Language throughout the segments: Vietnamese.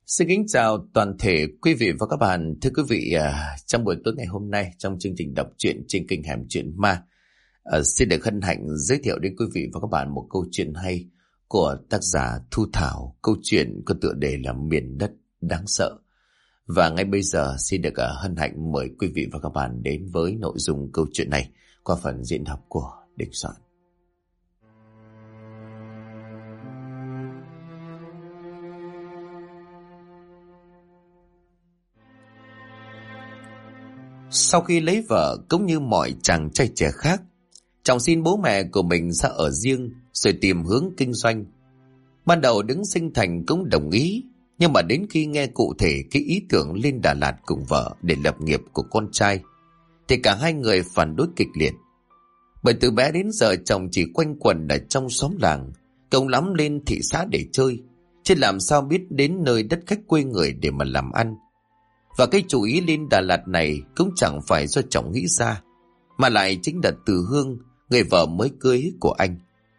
Xin kính chào toàn thể quý vị và các bạn. Thưa quý vị, trong buổi tối ngày hôm nay trong chương trình đọc truyện trên kênh Hẻm Chuyện Ma, xin được hân hạnh giới thiệu đến quý vị và các bạn một câu chuyện hay của tác giả Thu Thảo. Câu chuyện có tựa đề là Miền Đất Đáng Sợ. Và ngay bây giờ xin được hân hạnh mời quý vị và các bạn đến với nội dung câu chuyện này qua phần diễn đọc của Đình Soạn. Sau khi lấy vợ, cũng như mọi chàng trai trẻ khác, chồng xin bố mẹ của mình ra ở riêng rồi tìm hướng kinh doanh. Ban đầu đứng sinh Thành cũng đồng ý, nhưng mà đến khi nghe cụ thể cái ý tưởng lên Đà Lạt cùng vợ để lập nghiệp của con trai, thì cả hai người phản đối kịch liệt. Bởi từ bé đến giờ chồng chỉ quanh quẩn ở trong xóm làng, cùng lắm lên thị xã để chơi, chứ làm sao biết đến nơi đất khách quê người để mà làm ăn. Và cái chủ ý lên Đà Lạt này cũng chẳng phải do chồng nghĩ ra, mà lại chính là từ Hương, người vợ mới cưới của anh.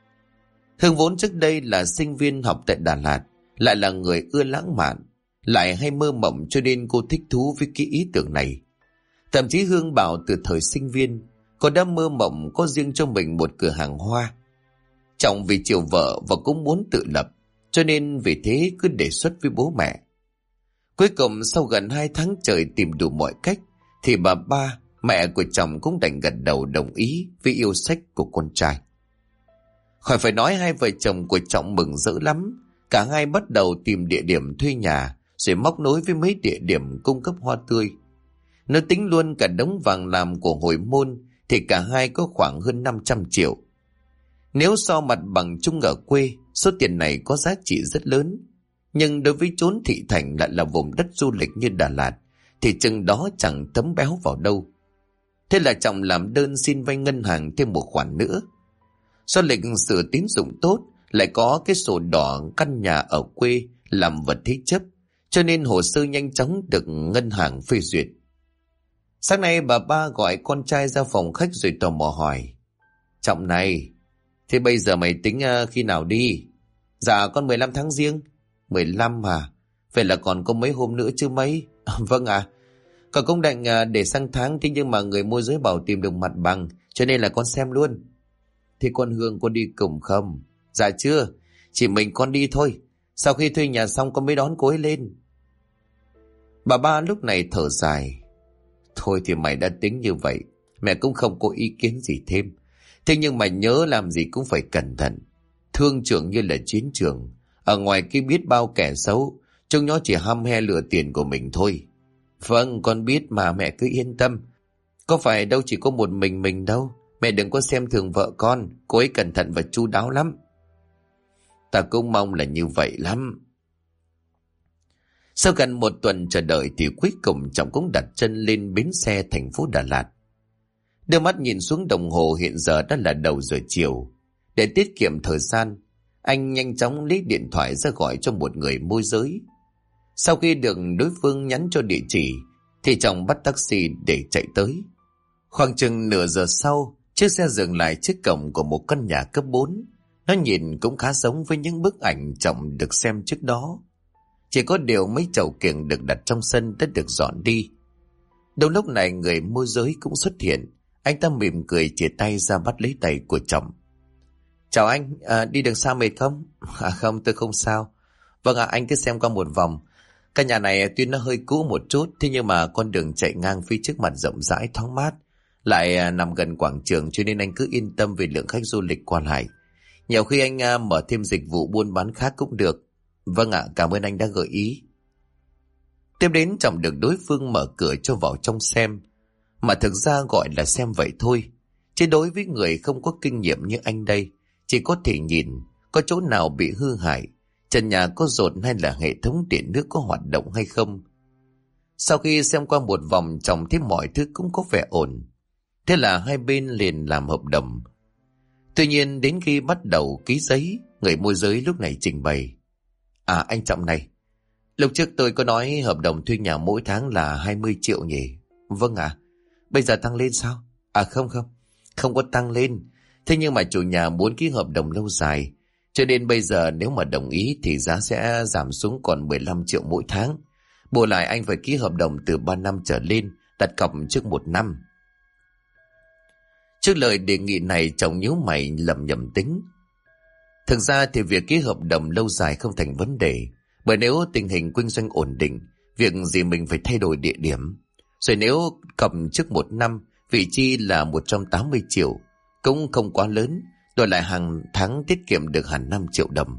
Hương vốn trước đây là sinh viên học tại Đà Lạt, lại là người ưa lãng mạn, lại hay mơ mộng, cho nên cô thích thú với cái ý tưởng này. Thậm chí Hương bảo từ thời sinh viên, cô đã mơ mộng có riêng cho mình một cửa hàng hoa. Chồng vì chiều vợ và cũng muốn tự lập, cho nên vì thế cứ đề xuất với bố mẹ. Cuối cùng sau gần 2 tháng trời tìm đủ mọi cách, thì bà ba, mẹ của chồng cũng đành gật đầu đồng ý với yêu sách của con trai. Khỏi phải nói, hai vợ chồng của Trọng mừng rỡ lắm. Cả hai bắt đầu tìm địa điểm thuê nhà, rồi móc nối với mấy địa điểm cung cấp hoa tươi. Nếu tính luôn cả đống vàng làm của hồi môn, thì cả hai có khoảng hơn 500 triệu. Nếu so mặt bằng chung ở quê, số tiền này có giá trị rất lớn. Nhưng đối với chốn thị thành lại là vùng đất du lịch như Đà Lạt, thì chừng đó chẳng thấm béo vào đâu. Thế là Trọng làm đơn xin vay ngân hàng thêm một khoản nữa. Do lịch sử tín dụng tốt, lại có cái sổ đỏ căn nhà ở quê làm vật thế chấp, cho nên hồ sơ nhanh chóng được ngân hàng phê duyệt. Sáng nay bà ba gọi con trai ra phòng khách rồi tò mò hỏi: Trọng này, thế bây giờ mày tính khi nào đi? Dạ con 15 tháng Giêng. 15 à? Vậy là còn có mấy hôm nữa chứ mấy? Vâng ạ. Còn cũng định để sang tháng, thế nhưng mà người môi giới bảo tìm được mặt bằng, cho nên là con xem luôn. Thì con Hương có đi cùng không? Dạ chưa, chỉ mình con đi thôi. Sau khi thuê nhà xong con mới đón cô ấy lên. Bà ba lúc này thở dài: Thôi thì mày đã tính như vậy, mẹ cũng không có ý kiến gì thêm. Thế nhưng mà nhớ làm gì cũng phải cẩn thận. Thương trường như là chiến trường, ở ngoài kia biết bao kẻ xấu, chúng nó chỉ hăm he lừa tiền của mình thôi. Vâng, con biết mà, mẹ cứ yên tâm. Có phải đâu chỉ có một mình đâu. Mẹ đừng có xem thường vợ con, cô ấy cẩn thận và chu đáo lắm. Ta cũng mong là như vậy lắm. Sau gần 1 tuần chờ đợi thì cuối cùng Trọng cũng đặt chân lên bến xe thành phố Đà Lạt. Đưa mắt nhìn xuống đồng hồ, hiện giờ đã là đầu giờ chiều. Để tiết kiệm thời gian, anh nhanh chóng lấy điện thoại ra gọi cho một người môi giới. Sau khi được đối phương nhắn cho địa chỉ, thì Trọng bắt taxi để chạy tới. Khoảng chừng nửa giờ sau, chiếc xe dừng lại trước cổng của một căn nhà cấp 4. Nó nhìn cũng khá giống với những bức ảnh Trọng được xem trước đó. Chỉ có điều mấy chậu kiểng được đặt trong sân đã được dọn đi. Đúng lúc này người môi giới cũng xuất hiện. Anh ta mỉm cười chìa tay ra bắt lấy tay của Trọng. Chào anh, đi đường xa mệt không? Không, tôi không sao. Vâng ạ, anh cứ xem qua một vòng. Căn nhà này tuy nó hơi cũ một chút, thế nhưng mà con đường chạy ngang phía trước mặt rộng rãi thoáng mát, lại nằm gần quảng trường, cho nên anh cứ yên tâm về lượng khách du lịch qua lại. Nhiều khi anh mở thêm dịch vụ buôn bán khác cũng được. Vâng ạ, cảm ơn anh đã gợi ý. Tiếp đến Trọng được đối phương mở cửa cho vào trong xem, mà thực ra gọi là xem vậy thôi. Chứ đối với người không có kinh nghiệm như anh đây, chỉ có thể nhìn có chỗ nào bị hư hại, trần nhà có dột hay là hệ thống điện nước có hoạt động hay không. Sau khi xem qua một vòng, Trọng thấy mọi thứ cũng có vẻ ổn. Thế là hai bên liền làm hợp đồng. Tuy nhiên đến khi bắt đầu ký giấy, người môi giới lúc này trình bày: anh Trọng này, lúc trước tôi có nói hợp đồng thuê nhà mỗi tháng là 20 triệu nhỉ? Vâng ạ. Bây giờ tăng lên sao? Không có tăng lên. Thế nhưng mà chủ nhà muốn ký hợp đồng lâu dài, Cho nên bây giờ nếu mà đồng ý thì giá sẽ giảm xuống còn 15 triệu mỗi tháng. Bù lại anh phải ký hợp đồng từ 3 năm trở lên, đặt cọc trước 1 năm. Trước lời đề nghị này, chồng nhíu mày lẩm nhẩm tính. Thực ra thì việc ký hợp đồng lâu dài không thành vấn đề, bởi nếu tình hình kinh doanh ổn định, việc gì mình phải thay đổi địa điểm. Rồi nếu cầm trước 1 năm, vị chi là 180 triệu, cũng không quá lớn, đổi lại hàng tháng tiết kiệm được hẳn 5 triệu đồng.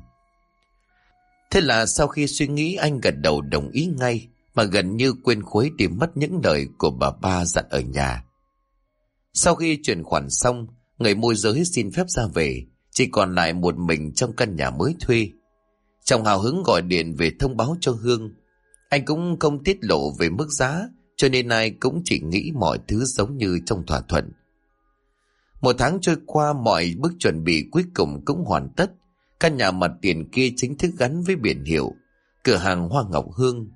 Thế là sau khi suy nghĩ, anh gật đầu đồng ý ngay, mà gần như quên khuấy đi mất những lời của bà ba dặn ở nhà. Sau khi chuyển khoản xong, người môi giới xin phép ra về, chỉ còn lại một mình trong căn nhà mới thuê. Chồng hào hứng gọi điện về thông báo cho Hương. Anh cũng không tiết lộ về mức giá, cho nên ai cũng chỉ nghĩ mọi thứ giống như trong thỏa thuận. 1 tháng trôi qua, mọi bước chuẩn bị cuối cùng cũng hoàn tất. Căn nhà mặt tiền kia chính thức gắn với biển hiệu cửa hàng Hoa Ngọc Hương.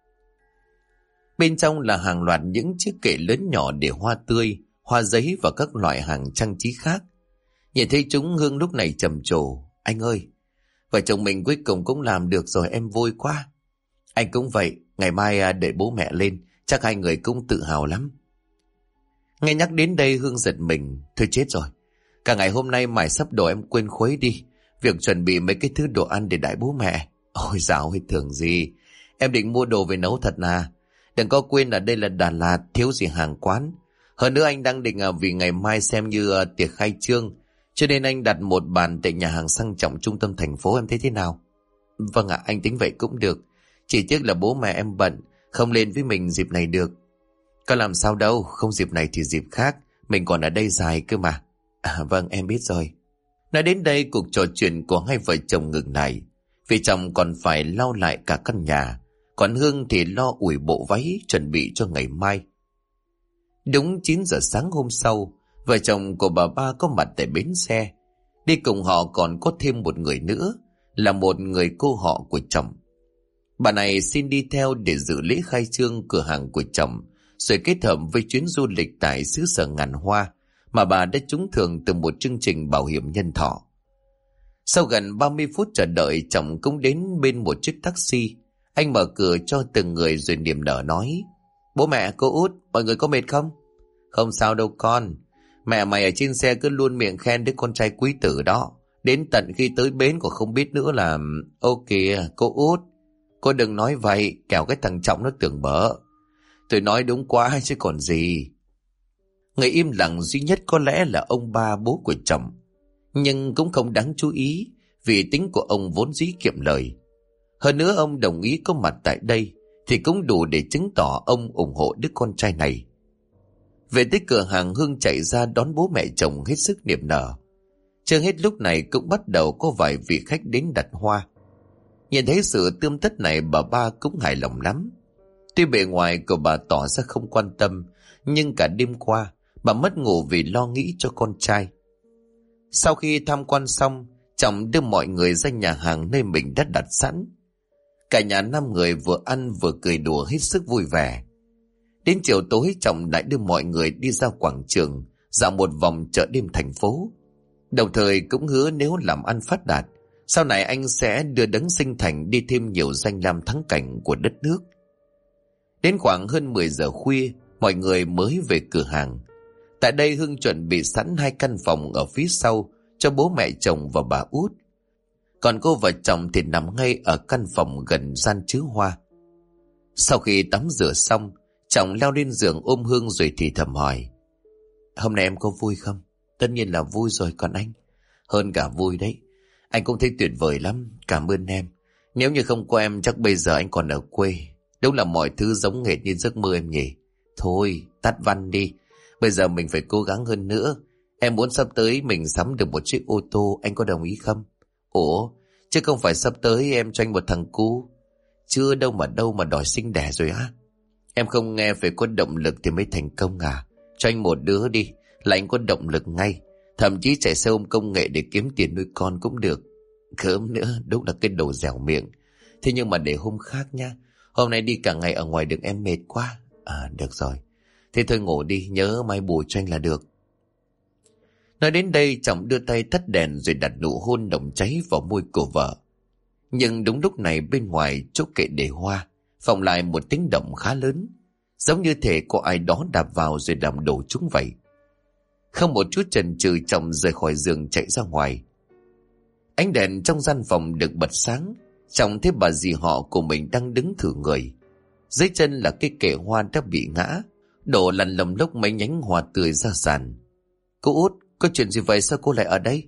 Bên trong là hàng loạt những chiếc kệ lớn nhỏ để hoa tươi, hoa giấy và các loại hàng trang trí khác. Nhìn thấy chúng, Hương lúc này trầm trồ. Anh ơi, vợ chồng mình cuối cùng cũng làm được rồi, em vui quá. Anh cũng vậy, ngày mai để bố mẹ lên, chắc hai người cũng tự hào lắm. Nghe nhắc đến đây, Hương giật mình. Thôi chết rồi, cả ngày hôm nay mải sắp đồ em quên khuấy đi việc chuẩn bị mấy cái thứ đồ ăn để đãi bố mẹ. Ôi dạo hay thường gì, em định mua đồ về nấu thật à. Đừng có quên là đây là Đà Lạt, thiếu gì hàng quán. Hơn nữa anh đang định vì ngày mai xem như tiệc khai trương, cho nên anh đặt một bàn tại nhà hàng sang trọng trung tâm thành phố, em thấy thế nào? Vâng ạ, anh tính vậy cũng được. Chỉ tiếc là bố mẹ em bận, không lên với mình dịp này được. Có làm sao đâu, không dịp này thì dịp khác, mình còn ở đây dài cơ mà. Vâng, em biết rồi. Nói đến đây, cuộc trò chuyện của hai vợ chồng ngừng lại, vì chồng còn phải lau lại cả căn nhà, còn Hương thì lo ủi bộ váy chuẩn bị cho ngày mai. Đúng 9 giờ sáng hôm sau, vợ chồng của bà ba có mặt tại bến xe. Đi cùng họ còn có thêm một người nữa, là một người cô họ của chồng. Bà này xin đi theo để dự lễ khai trương cửa hàng của chồng, rồi kết hợp với chuyến du lịch tại xứ sở ngàn hoa mà bà đã trúng thưởng từ một chương trình bảo hiểm nhân thọ. Sau gần 30 phút chờ đợi, chồng cũng đến bên một chiếc taxi. Anh mở cửa cho từng người rồi niềm nở nói: Bố mẹ, cô út, mọi người có mệt không? Không sao đâu con. Mẹ mày ở trên xe cứ luôn miệng khen đứa con trai quý tử đó. Đến tận khi tới bến còn không biết nữa là... Ô kìa, cô út, cô đừng nói vậy, kẻo cái thằng Trọng nó tưởng bở. Tôi nói đúng quá chứ còn gì. Người im lặng duy nhất có lẽ là ông ba, bố của chồng. Nhưng cũng không đáng chú ý, vì tính của ông vốn dĩ kiệm lời. Hơn nữa ông đồng ý có mặt tại đây thì cũng đủ để chứng tỏ ông ủng hộ đứa con trai này. Về tới cửa hàng, Hương chạy ra đón bố mẹ chồng hết sức niềm nở. Chưa hết lúc này cũng bắt đầu có vài vị khách đến đặt hoa. Nhìn thấy sự tươm tất này, bà ba cũng hài lòng lắm. Tuy bề ngoài của bà tỏ ra không quan tâm, nhưng cả đêm qua bà mất ngủ vì lo nghĩ cho con trai. Sau khi tham quan xong, chồng đưa mọi người ra nhà hàng nơi mình đã đặt sẵn. Cả nhà 5 người vừa ăn vừa cười đùa hết sức vui vẻ. Đến chiều tối, chồng lại đưa mọi người đi ra quảng trường dạo một vòng chợ đêm thành phố. Đồng thời cũng hứa nếu làm ăn phát đạt, sau này anh sẽ đưa Đấng Sinh Thành đi thêm nhiều danh lam thắng cảnh của đất nước. Đến khoảng hơn 10 giờ khuya, mọi người mới về cửa hàng. Tại đây, Hương chuẩn bị sẵn 2 căn phòng ở phía sau cho bố mẹ chồng và bà út. Còn cô và chồng thì nằm ngay ở căn phòng gần gian chứa hoa. Sau khi tắm rửa xong, chồng leo lên giường ôm Hương rồi thì thầm hỏi: Hôm nay em có vui không? Tất nhiên là vui rồi còn anh. Hơn cả vui đấy. Anh cũng thấy tuyệt vời lắm, cảm ơn em. Nếu như không có em chắc bây giờ anh còn ở quê. Đúng là mọi thứ giống hệt như giấc mơ em nhỉ. Thôi, tắt văn đi. Bây giờ mình phải cố gắng hơn nữa. Em muốn sắp tới mình sắm được một chiếc ô tô, anh có đồng ý không? Ủa, chứ không phải sắp tới em cho anh một thằng cu? Chưa đâu mà đòi sinh đẻ rồi á. Em không nghe phải có động lực thì mới thành công à? Cho anh một đứa đi, là anh có động lực ngay. Thậm chí chạy xe ôm công nghệ để kiếm tiền nuôi con cũng được. Khớm nữa, đúng là cái đồ dẻo miệng. Thế nhưng mà để hôm khác nha. Hôm nay đi cả ngày ở ngoài đường em mệt quá. À, được rồi. Thế thôi ngủ đi, nhớ mai bù cho anh là được. Nói đến đây chồng đưa tay tắt đèn rồi đặt nụ hôn nồng cháy vào môi của vợ. Nhưng đúng lúc này bên ngoài chỗ kệ để hoa vọng lại một tiếng động khá lớn, giống như thể có ai đó đạp vào rồi làm đổ chúng vậy. Không một chút chần chừ chồng rời khỏi giường chạy ra ngoài. Ánh đèn trong gian phòng được bật sáng, chồng thấy bà dì họ của mình đang đứng thử người. Dưới chân là cái kệ hoa đã bị ngã, đổ lăn lầm lốc mấy nhánh hoa tươi ra sàn. Cô Út, có chuyện gì vậy, sao cô lại ở đây?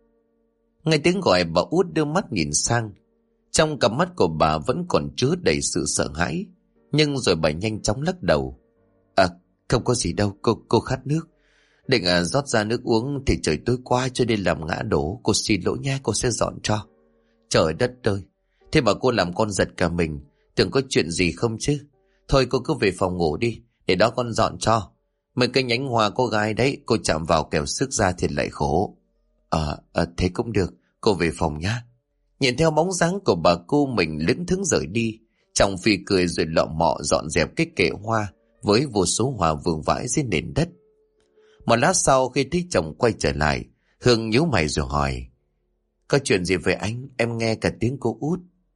Nghe tiếng gọi, bà Út đưa mắt nhìn sang. Trong cặp mắt của bà vẫn còn chứa đầy sự sợ hãi, nhưng rồi bà nhanh chóng lắc đầu. Không có gì đâu, cô khát nước. Định rót ra nước uống thì trời tối qua cho nên làm ngã đổ. Cô xin lỗi nha, cô sẽ dọn cho. Trời đất ơi, thế mà cô làm con giật cả mình, tưởng có chuyện gì không chứ. Thôi cô cứ về phòng ngủ đi, để đó con dọn cho. Mấy cái nhánh hoa cô gái đấy, cô chạm vào kẻo sức ra thì lại khổ. Thế cũng được, cô về phòng nhá. Nhìn theo bóng dáng của bà cô mình lững thững rời đi, chồng phì cười rồi lọ mọ dọn dẹp cái kệ hoa với vô số hoa vương vãi dưới nền đất. Một lát sau khi thấy chồng quay trở lại, Hương nhíu mày rồi hỏi: có chuyện gì vậy anh? Em nghe cả tiếng cô Út.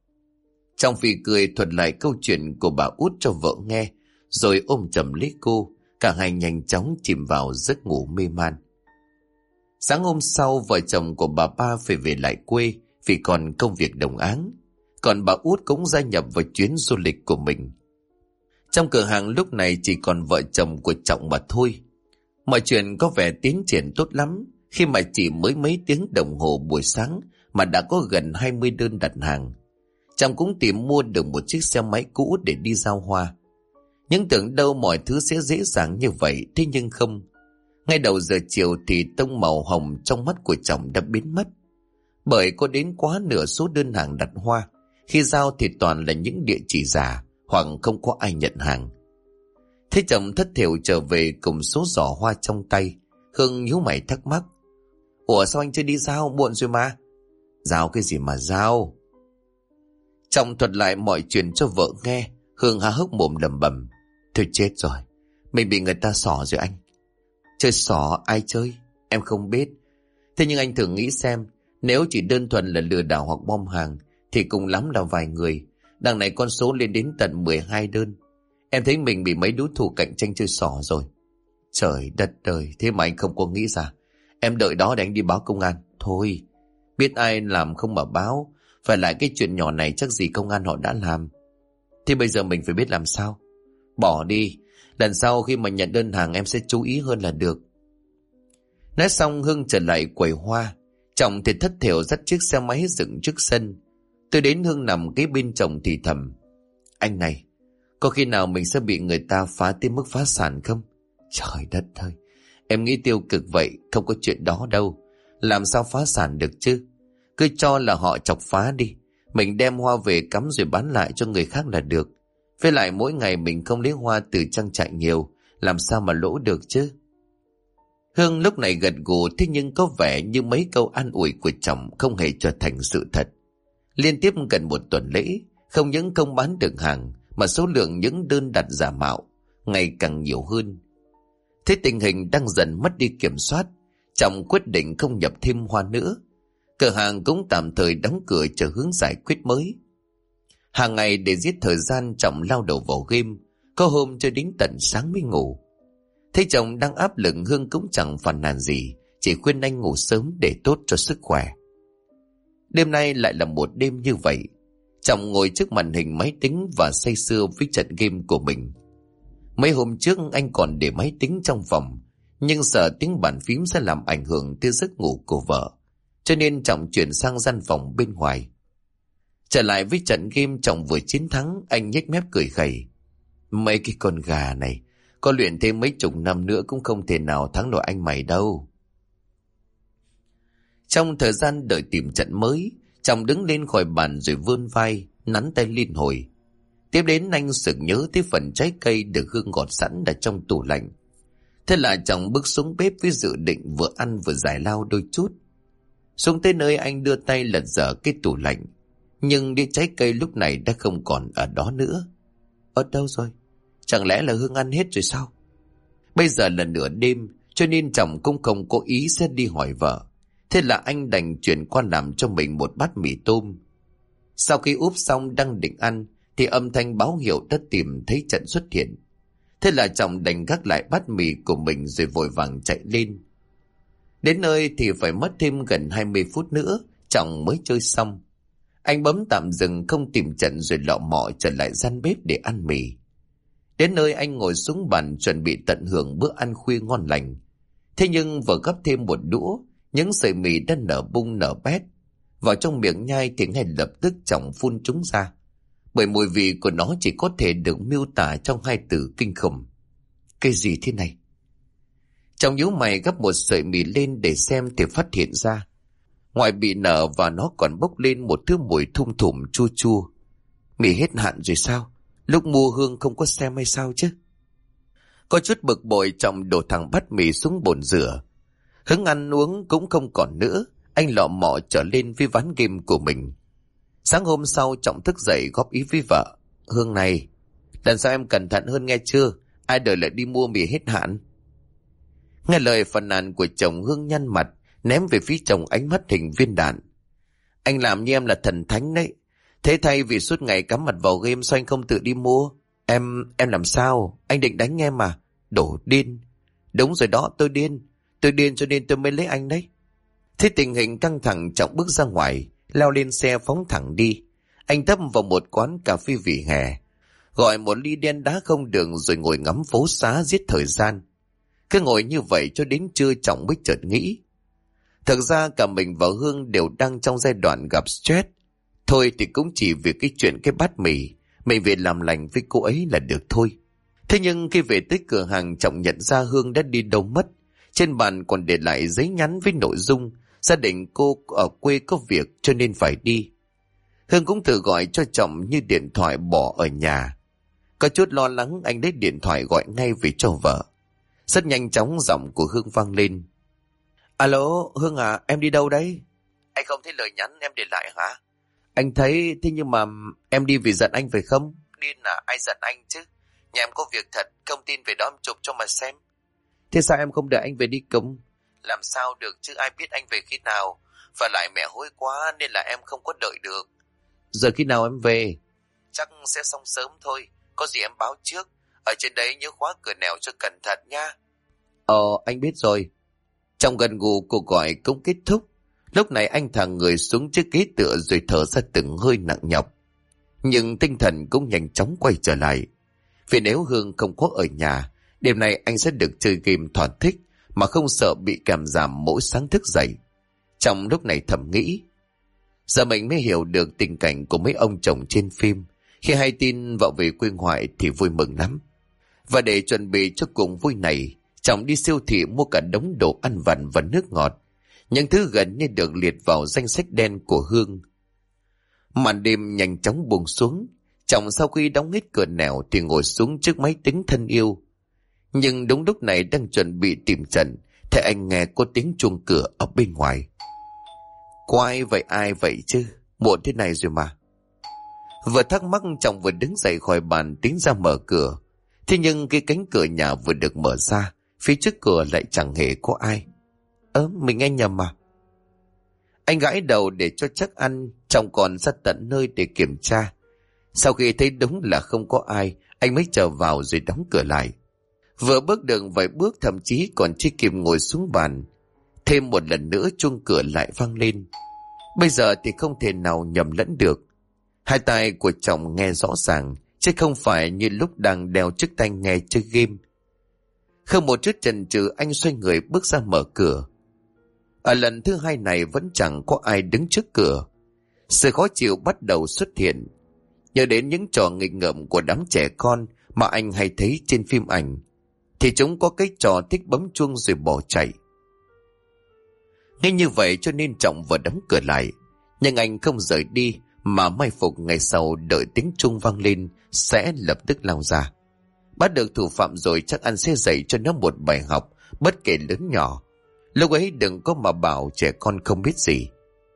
Chồng phì cười thuật lại câu chuyện của bà Út cho vợ nghe, rồi ôm chầm lấy cô. Cả hai nhanh chóng chìm vào giấc ngủ mê man. Sáng hôm sau, vợ chồng của bà ba phải về lại quê vì còn công việc đồng áng. Còn bà Út cũng gia nhập vào chuyến du lịch của mình. Trong cửa hàng lúc này chỉ còn vợ chồng của Trọng mà thôi. Mọi chuyện có vẻ tiến triển tốt lắm, khi mà chỉ mới mấy tiếng đồng hồ buổi sáng mà đã có gần 20 đơn đặt hàng. Trọng cũng tìm mua được một chiếc xe máy cũ để đi giao hoa. Nhưng tưởng đâu mọi thứ sẽ dễ dàng như vậy, thế nhưng không. Ngay đầu giờ chiều thì tông màu hồng trong mắt của Trọng đã biến mất. Bởi có đến quá nửa số đơn hàng đặt hoa, khi giao thì toàn là những địa chỉ giả hoặc không có ai nhận hàng. Thế chồng thất thểu trở về cùng số giỏ hoa trong tay. Hương nhíu mày thắc mắc: ủa sao anh chưa đi giao, muộn rồi mà. Giao cái gì mà giao? Chồng thuật lại mọi chuyện cho vợ nghe. Hương há hốc mồm lẩm bẩm: thôi chết rồi, mình bị người ta xỏ rồi anh. Chơi xỏ? Ai chơi? Em không biết. Thế nhưng anh thử nghĩ xem, nếu chỉ đơn thuần là lừa đảo hoặc bom hàng thì cùng lắm là vài người. Đằng này con số lên đến tận 12 đơn. Em thấy mình bị mấy đối thủ cạnh tranh chơi xỏ rồi. Trời đất ơi, thế mà anh không có nghĩ ra. Em đợi đó để anh đi báo công an. Thôi, biết ai làm không mà báo. Phải lại cái chuyện nhỏ này chắc gì công an họ đã làm. Thì bây giờ mình phải biết làm sao. Bỏ đi, lần sau khi mà nhận đơn hàng em sẽ chú ý hơn là được. Nói xong Hưng trở lại quầy hoa. Trọng thì thất thểu dắt chiếc xe máy dựng trước sân. Tôi đến Hưng nằm kế bên chồng thì thầm: anh này, có khi nào mình sẽ bị người ta phá tới mức phá sản không? Trời đất ơi, em nghĩ tiêu cực vậy, không có chuyện đó đâu. Làm sao phá sản được chứ? Cứ cho là họ chọc phá đi, mình đem hoa về cắm rồi bán lại cho người khác là được. Với lại mỗi ngày mình không lấy hoa từ trang trại nhiều, làm sao mà lỗ được chứ? Hương lúc này gật gù, thế nhưng có vẻ như mấy câu an ủi của chồng không hề trở thành sự thật. Liên tiếp gần một tuần lễ, không những không bán được hàng mà số lượng những đơn đặt giả mạo ngày càng nhiều hơn. Thế tình hình đang dần mất đi kiểm soát, chồng quyết định không nhập thêm hoa nữa. Cửa hàng cũng tạm thời đóng cửa chờ hướng giải quyết mới. Hàng ngày để giết thời gian, chồng lao đầu vào game, có hôm cho đến tận sáng mới ngủ. Thấy chồng đang áp lực, Hương cũng chẳng phàn nàn gì, chỉ khuyên anh ngủ sớm để tốt cho sức khỏe. Đêm nay lại là một đêm như vậy. Chồng ngồi trước màn hình máy tính và say sưa với trận game của mình. Mấy hôm trước anh còn để máy tính trong phòng, nhưng sợ tiếng bàn phím sẽ làm ảnh hưởng tới giấc ngủ của vợ, cho nên chồng chuyển sang gian phòng bên ngoài. Trở lại với trận game, chồng vừa chiến thắng, anh nhếch mép cười khẩy: mấy cái con gà này, có luyện thêm mấy chục năm nữa cũng không thể nào thắng nổi anh mày đâu. Trong thời gian đợi tìm trận mới, chồng đứng lên khỏi bàn rồi vươn vai, nắn tay liên hồi. Tiếp đến anh sực nhớ tới phần trái cây được Hương gọt sẵn ở trong tủ lạnh. Thế là chồng bước xuống bếp với dự định vừa ăn vừa giải lao đôi chút. Xuống tới nơi anh đưa tay lật dở cái tủ lạnh, nhưng đĩa trái cây lúc này đã không còn ở đó nữa. Ở đâu rồi? Chẳng lẽ là Hương ăn hết rồi sao? Bây giờ là nửa đêm, cho nên Trọng cũng không cố ý sẽ đi hỏi vợ. Thế là anh đành chuyển qua làm cho mình một bát mì tôm. Sau khi úp xong đang định ăn thì âm thanh báo hiệu đã tìm thấy Trận xuất hiện. Thế là Trọng đành gác lại bát mì của mình rồi vội vàng chạy lên. Đến nơi thì phải mất thêm gần 20 phút nữa Trọng mới chơi xong. Anh bấm tạm dừng không tìm Trận rồi lọ mọ trở lại gian bếp để ăn mì. Đến nơi anh ngồi xuống bàn chuẩn bị tận hưởng bữa ăn khuya ngon lành. Thế nhưng vừa gắp thêm một đũa, những sợi mì đã nở bung nở bét. Vào trong miệng nhai thì ngay lập tức Trọng phun chúng ra. Bởi mùi vị của nó chỉ có thể được miêu tả trong hai từ kinh khủng. Cái gì thế này? Trọng nhíu mày gắp một sợi mì lên để xem thì phát hiện ra. Ngoài bị nở và nó còn bốc lên một thứ mùi thum thủm chua chua. Mì hết hạn rồi sao? Lúc mua Hương không có xem hay sao chứ? Có chút bực bội Trọng đổ thẳng bát mì xuống bồn rửa. Hứng ăn uống cũng không còn nữa. Anh lọ mọ trở lên với ván game của mình. Sáng hôm sau Trọng thức dậy góp ý với vợ. Hương này, lần sau em cẩn thận hơn nghe chưa? Ai đời lại đi mua mì hết hạn. Nghe lời phàn nàn của chồng, Hương nhăn mặt, ném về phía chồng ánh mắt hình viên đạn. Anh làm như em là thần thánh đấy. Thế thay vì suốt ngày cắm mặt vào game sao anh không tự đi mua? Em làm sao? Anh định đánh em à? Đổ điên. Đúng rồi đó, tôi điên. Tôi điên cho nên tôi mới lấy anh đấy. Thế tình hình căng thẳng Trọng bước ra ngoài, leo lên xe phóng thẳng đi. Anh tấp vào một quán cà phê vỉa hè, gọi một ly đen đá không đường rồi ngồi ngắm phố xá giết thời gian. Cứ ngồi như vậy cho đến trưa Trọng mới chợt nghĩ. Thực ra cả mình và Hương đều đang trong giai đoạn gặp stress. Thôi thì cũng chỉ vì cái chuyện cái bát mì, mình về làm lành với cô ấy là được thôi. Thế nhưng khi về tới cửa hàng Trọng nhận ra Hương đã đi đâu mất. Trên bàn còn để lại giấy nhắn với nội dung gia đình cô ở quê có việc cho nên phải đi. Hương cũng tự gọi cho Trọng như điện thoại bỏ ở nhà. Có chút lo lắng anh lấy điện thoại gọi ngay về cho vợ. Rất nhanh chóng giọng của Hương vang lên. Alo, Hương à, em đi đâu đấy? Anh không thấy lời nhắn em để lại hả? Anh thấy, thế nhưng mà em đi vì giận anh phải không? Điên à, ai giận anh chứ? Nhà em có việc thật, không tin về đó em chụp cho mà xem. Thế sao em không đợi anh về đi cùng? Làm sao được chứ, ai biết anh về khi nào? Và lại mẹ hối quá nên là em không có đợi được. Giờ khi nào em về? Chắc sẽ xong sớm thôi, có gì em báo trước. Ở trên đấy nhớ khóa cửa nẻo cho cẩn thận nha. Anh biết rồi. Trong gần gù cuộc gọi cũng kết thúc. Lúc này anh thả người xuống chiếc ghế tựa rồi thở ra từng hơi nặng nhọc. Nhưng tinh thần cũng nhanh chóng quay trở lại. Vì nếu Hương không có ở nhà, đêm nay anh sẽ được chơi game thỏa thích mà không sợ bị cảm giảm mỗi sáng thức dậy. Trong lúc này thầm nghĩ, giờ mình mới hiểu được tình cảnh của mấy ông chồng trên phim. Khi hay tin vợ về quê ngoại thì vui mừng lắm. Và để chuẩn bị cho cuộc vui này, Trọng đi siêu thị mua cả đống đồ ăn vặt và nước ngọt. Những thứ gần như được liệt vào danh sách đen của Hương. Màn đêm nhanh chóng buông xuống. Trọng sau khi đóng hết cửa nẻo thì ngồi xuống trước máy tính thân yêu. Nhưng đúng lúc này đang chuẩn bị tìm Trần thì anh nghe có tiếng chuông cửa ở bên ngoài. Có ai vậy chứ? Muộn thế này rồi mà. Vừa thắc mắc Trọng vừa đứng dậy khỏi bàn tiến ra mở cửa. Thế nhưng cái cánh cửa nhà vừa được mở ra, phía trước cửa lại chẳng hề có ai. Mình nghe nhầm mà. Anh gãi đầu để cho chắc ăn, Trọng còn ra tận nơi để kiểm tra. Sau khi thấy đúng là không có ai, anh mới trở vào rồi đóng cửa lại. Vừa bước được vài bước thậm chí còn chưa kịp ngồi xuống bàn. Thêm một lần nữa chuông cửa lại vang lên. Bây giờ thì không thể nào nhầm lẫn được. Hai tai của Trọng nghe rõ ràng, chứ không phải như lúc đang đeo chiếc tai nghe chơi game. Không một chút chần chừ anh xoay người bước ra mở cửa. Ở lần thứ hai này vẫn chẳng có ai đứng trước cửa. Sự khó chịu bắt đầu xuất hiện. Nhớ đến những trò nghịch ngợm của đám trẻ con mà anh hay thấy trên phim ảnh, thì chúng có cái trò thích bấm chuông rồi bỏ chạy. Nghe như vậy cho nên Trọng vừa đóng cửa lại. Nhưng anh không rời đi mà mai phục ngày sau đợi tiếng chuông vang lên sẽ lập tức lao ra. Bắt được thủ phạm rồi chắc anh sẽ dạy cho nó một bài học, bất kể lớn nhỏ. Lúc ấy đừng có mà bảo trẻ con không biết gì.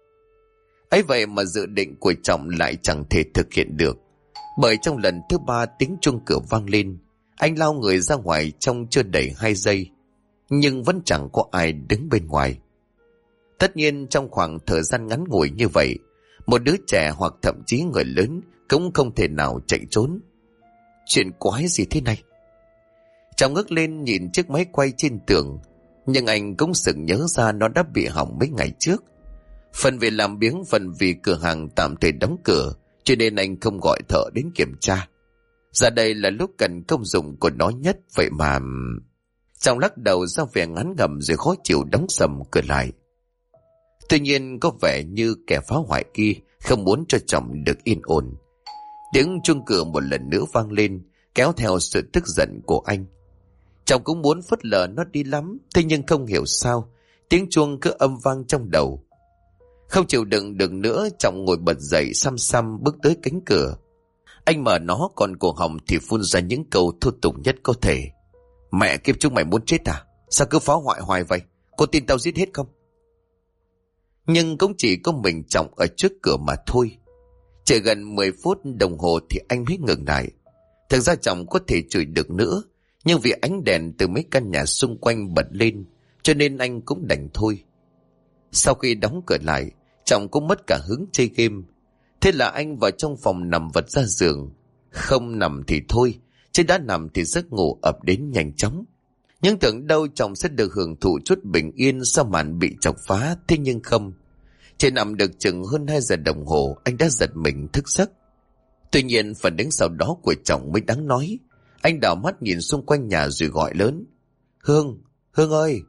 Ấy vậy mà dự định của Trọng lại chẳng thể thực hiện được. Bởi trong lần thứ ba tiếng chuông cửa vang lên, anh lao người ra ngoài trong chưa đầy 2 giây. nhưng vẫn chẳng có ai đứng bên ngoài. Tất nhiên trong khoảng thời gian ngắn ngủi như vậy, một đứa trẻ hoặc thậm chí người lớn cũng không thể nào chạy trốn. Chuyện quái gì thế này? Trọng ngước lên nhìn chiếc máy quay trên tường, nhưng anh cũng sực nhớ ra nó đã bị hỏng mấy ngày trước. Phần vì làm biếng, phần vì cửa hàng tạm thời đóng cửa, cho nên anh không gọi thợ đến kiểm tra. Giờ đây là lúc cần công dụng của nó nhất, vậy mà... Trọng lắc đầu ra vẻ ngán ngẩm rồi khó chịu đóng sầm cửa lại. Tuy nhiên có vẻ như kẻ phá hoại kia không muốn cho Trọng được yên ổn. Tiếng chuông cửa một lần nữa vang lên, kéo theo sự tức giận của anh. Trọng cũng muốn phớt lờ nó đi lắm, thế nhưng không hiểu sao tiếng chuông cứ âm vang trong đầu. Không chịu đựng được nữa, Trọng ngồi bật dậy xăm xăm bước tới cánh cửa. Anh mở nó, còn cổ họng thì phun ra những câu thô tục nhất có thể. Mẹ kiếp, chúng mày muốn chết à? Sao cứ phá hoại hoài vậy? Cô tin tao giết hết không? Nhưng cũng chỉ có mình Trọng ở trước cửa mà thôi. Chờ gần 10 phút đồng hồ thì anh mới ngừng lại. Thực ra Trọng có thể chửi được nữa, nhưng vì ánh đèn từ mấy căn nhà xung quanh bật lên, cho nên anh cũng đành thôi. Sau khi đóng cửa lại, Trọng cũng mất cả hứng chơi game. Thế là anh vào trong phòng nằm vật ra giường. Không nằm thì thôi, chứ đã nằm thì giấc ngủ ập đến nhanh chóng. Nhưng tưởng đâu Trọng sẽ được hưởng thụ chút bình yên sau màn bị chọc phá, thế nhưng không. Chỉ nằm được chừng hơn 2 giờ đồng hồ, anh đã giật mình thức giấc. Tuy nhiên phản ứng sau đó của Trọng mới đáng nói. Anh đảo mắt nhìn xung quanh nhà rồi gọi lớn: Hương, Hương ơi!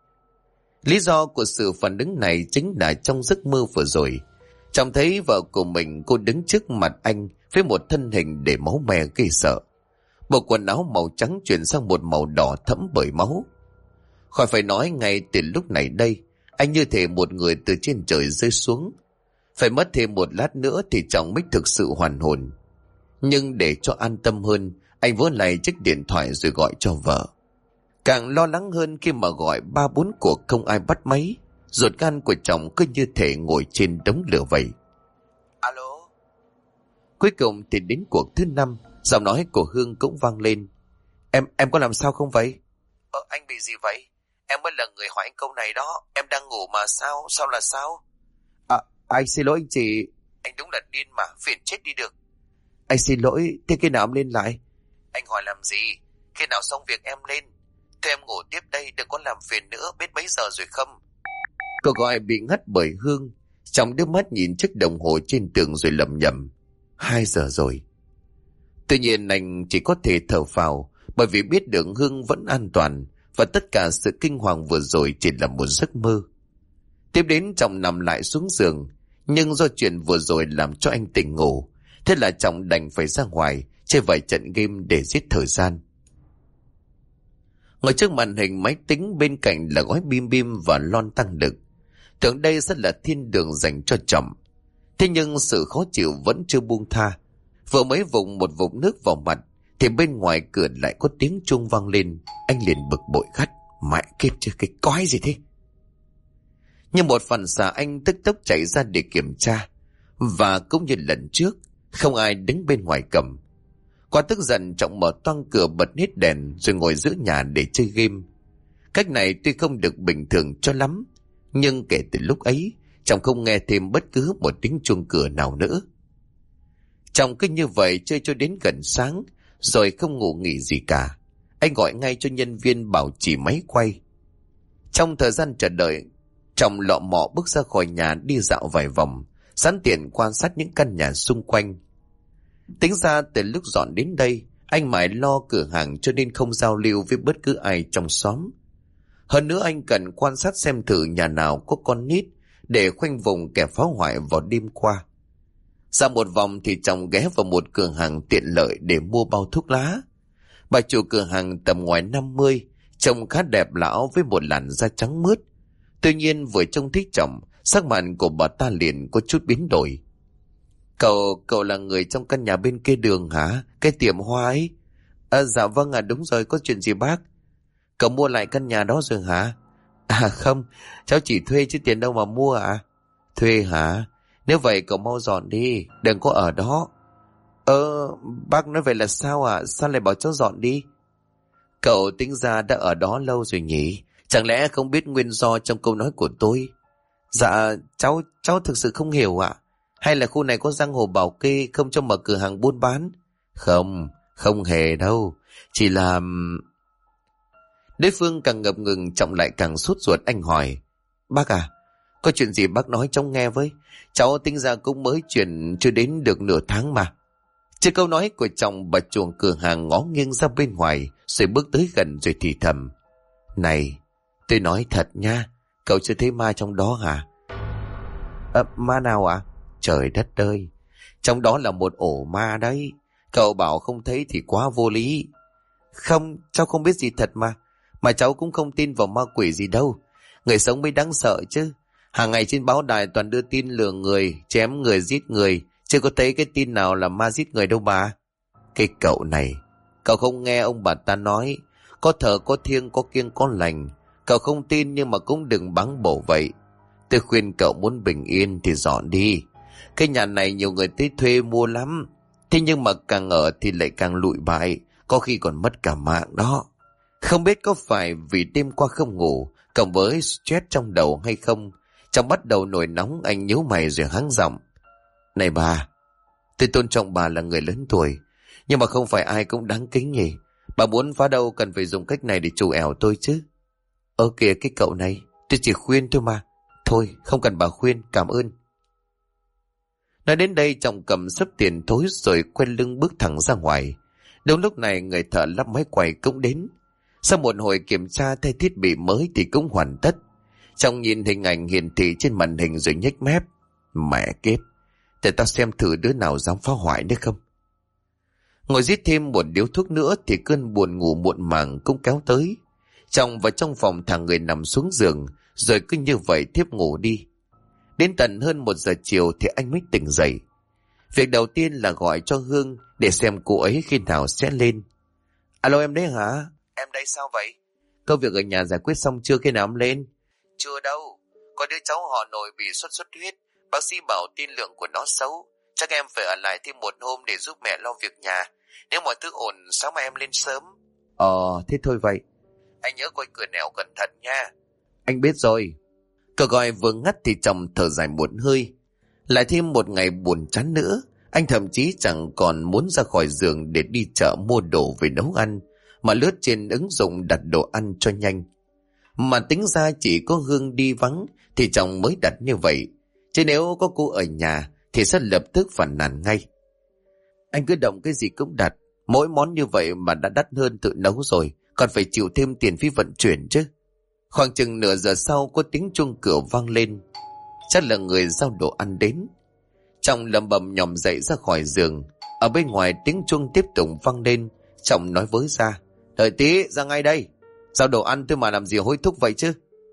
Lý do của sự phản ứng này chính là trong giấc mơ vừa rồi, Trọng thấy vợ của mình, cô đứng trước mặt anh với một thân hình để máu me gây sợ. Bộ quần áo màu trắng chuyển sang một màu đỏ thẫm bởi máu. Khỏi phải nói, ngay từ lúc này đây, anh như thể một người từ trên trời rơi xuống. Phải mất thêm một lát nữa thì Trọng mới thực sự hoàn hồn. Nhưng để cho an tâm hơn, anh vỗ lại chiếc điện thoại rồi gọi cho vợ. Càng lo lắng hơn khi mà gọi 3-4 cuộc không ai bắt máy. Ruột gan của Trọng cứ như thể ngồi trên đống lửa vậy. Alo. Cuối cùng thì đến cuộc thứ 5, giọng nói của Hương cũng vang lên. Em có làm sao không vậy? Anh bị gì vậy? Em mới là người hỏi anh câu này đó. Em đang ngủ mà sao là sao? Anh xin lỗi anh chị. Anh đúng là điên mà, phiền chết đi được. Anh xin lỗi, thế khi nào em lên lại? Anh hỏi làm gì? Khi nào xong việc em lên. Thôi em ngủ tiếp đây, đừng có làm phiền nữa, biết mấy giờ rồi không? Cuộc gọi bị ngắt bởi Hương. Trọng đưa mắt nhìn chiếc đồng hồ trên tường rồi lẩm nhẩm: 2 giờ rồi. Tuy nhiên anh chỉ có thể thở phào, bởi vì biết được Hương vẫn an toàn và tất cả sự kinh hoàng vừa rồi chỉ là một giấc mơ. Tiếp đến Trọng nằm lại xuống giường, nhưng do chuyện vừa rồi làm cho anh tỉnh ngủ, thế là Trọng đành phải ra ngoài chơi vài trận game để giết thời gian. Ngồi trước màn hình máy tính, bên cạnh là gói bim bim và lon tăng lực. Tưởng đây rất là thiên đường dành cho Trọng. Thế nhưng sự khó chịu vẫn chưa buông tha. Vừa mới vùng một vũng nước vào mặt thì bên ngoài cửa lại có tiếng chuông vang lên. Anh liền bực bội gắt: Mẹ kiếp chứ, cái quái gì thế? Nhưng một phần xả anh tức tốc chạy ra để kiểm tra. Và cũng như lần trước, không ai đứng bên ngoài cầm. Quá tức giận, Trọng mở toang cửa, bật hết đèn rồi ngồi giữa nhà để chơi game. Cách này tuy không được bình thường cho lắm, nhưng kể từ lúc ấy Trọng không nghe thêm bất cứ một tiếng chuông cửa nào nữa. Trọng cứ như vậy chơi cho đến gần sáng, rồi không ngủ nghỉ gì cả. Anh gọi ngay cho nhân viên bảo trì máy quay. Trong thời gian chờ đợi, Trọng lọ mọ bước ra khỏi nhà đi dạo vài vòng, sẵn tiện quan sát những căn nhà xung quanh. Tính ra từ lúc dọn đến đây, anh mãi lo cửa hàng cho nên không giao lưu với bất cứ ai trong xóm. Hơn nữa anh cần quan sát xem thử nhà nào có con nít để khoanh vùng kẻ phá hoại vào đêm qua. Ra một vòng thì Trọng ghé vào một cửa hàng tiện lợi để mua bao thuốc lá. Bà chủ cửa hàng tầm ngoài 50, trông khá đẹp lão với một làn da trắng mướt. Tuy nhiên vừa trông thấy Trọng, sắc mặt của bà ta liền có chút biến đổi. Cậu là người trong căn nhà bên kia đường hả? Cái tiệm hoa ấy? Dạ vâng đúng rồi, có chuyện gì bác? Cậu mua lại căn nhà đó rồi hả? Không, cháu chỉ thuê chứ tiền đâu mà mua à? Thuê hả? Nếu vậy cậu mau dọn đi, đừng có ở đó. Bác nói vậy là sao ạ? Sao lại bảo cháu dọn đi? Cậu tính ra đã ở đó lâu rồi nhỉ? Chẳng lẽ không biết nguyên do trong câu nói của tôi? Dạ, cháu thực sự không hiểu ạ. Hay là khu này có giang hồ bảo kê không cho mở cửa hàng buôn bán? Không hề đâu. Chỉ là... Đối phương càng ngập ngừng, Trọng lại càng sốt ruột. Anh hỏi: Bác à, có chuyện gì bác nói cháu nghe với. Cháu tính ra cũng mới chuyển chưa đến được nửa tháng mà. Trước câu nói của Trọng, bà chuồng cửa hàng ngó nghiêng ra bên ngoài, rồi bước tới gần rồi thì thầm: Này, tôi nói thật nha, cậu chưa thấy ma trong đó hả? Ma nào ạ? Trời đất ơi, trong đó là một ổ ma đấy. Cậu bảo không thấy thì quá vô lý. Không, cháu không biết gì thật mà. Mà cháu cũng không tin vào ma quỷ gì đâu. Người sống mới đáng sợ chứ. Hàng ngày trên báo đài toàn đưa tin lừa người, chém người, giết người. Chưa có thấy cái tin nào là ma giết người đâu bà. Cái cậu này, cậu không nghe ông bà ta nói, có thờ có thiêng có kiêng có lành. Cậu không tin nhưng mà cũng đừng báng bổ vậy. Tôi khuyên cậu muốn bình yên thì dọn đi. Cái nhà này nhiều người tới thuê mua lắm. Thế nhưng mà càng ở thì lại càng lụi bại, có khi còn mất cả mạng đó. Không biết có phải vì đêm qua không ngủ, cộng với stress trong đầu hay không. Trong bắt đầu nổi nóng, anh nhíu mày rồi hắng giọng: Này bà, tôi tôn trọng bà là người lớn tuổi, nhưng mà không phải ai cũng đáng kính nhỉ. Bà muốn phá đâu cần phải dùng cách này để trù ẻo tôi chứ. Kìa cái cậu này, tôi chỉ khuyên thôi mà. Thôi không cần bà khuyên, cảm ơn. Nói đến đây Trọng cầm sấp tiền thối rồi quay lưng bước thẳng ra ngoài. Đúng lúc này người thợ lắp máy quay cũng đến. Sau một hồi kiểm tra thay thiết bị mới thì cũng hoàn tất. Trọng nhìn hình ảnh hiển thị trên màn hình rồi nhếch mép: Mẹ kiếp, để tao xem thử đứa nào dám phá hoại nữa không. Ngồi rít thêm một điếu thuốc nữa thì cơn buồn ngủ muộn màng cũng kéo tới. Trọng vào trong phòng thả người nằm xuống giường, rồi cứ như vậy thiếp ngủ đi. Đến tận hơn 1 giờ chiều thì anh mới tỉnh dậy. Việc đầu tiên là gọi cho Hương để xem cô ấy khi nào sẽ lên. Alo, em đấy hả? Em đây, sao vậy? Công việc ở nhà giải quyết xong chưa, khi nào em lên? Chưa đâu, có đứa cháu họ Nội bị sốt xuất huyết. Bác sĩ bảo tiên lượng của nó xấu, chắc em phải ở lại thêm 1 hôm để giúp mẹ lo việc nhà. Nếu mọi thứ ổn sáng mai em lên sớm. Thế thôi vậy. Anh nhớ coi cửa nẻo cẩn thận nha. Anh biết rồi. Cậu gọi vừa ngắt thì Trọng thở dài một hơi. Lại thêm một ngày buồn chán nữa. Anh thậm chí chẳng còn muốn ra khỏi giường để đi chợ mua đồ về nấu ăn, mà lướt trên ứng dụng đặt đồ ăn cho nhanh. Mà tính ra chỉ có Hương đi vắng thì Trọng mới đặt như vậy, chứ nếu có cô ở nhà thì sẽ lập tức phản nàn ngay. Anh cứ động cái gì cũng đặt, mỗi món như vậy mà đã đắt hơn tự nấu rồi, còn phải chịu thêm tiền phí vận chuyển chứ. Khoảng chừng nửa giờ sau có tiếng chuông cửa vang lên. Chắc là người giao đồ ăn đến. Trọng lầm bầm nhòm dậy ra khỏi giường. Ở bên ngoài tiếng chuông tiếp tục vang lên. Trọng nói với ra: Đợi tí, ra ngay đây. Giao đồ ăn tôi mà làm gì hối thúc vậy chứ.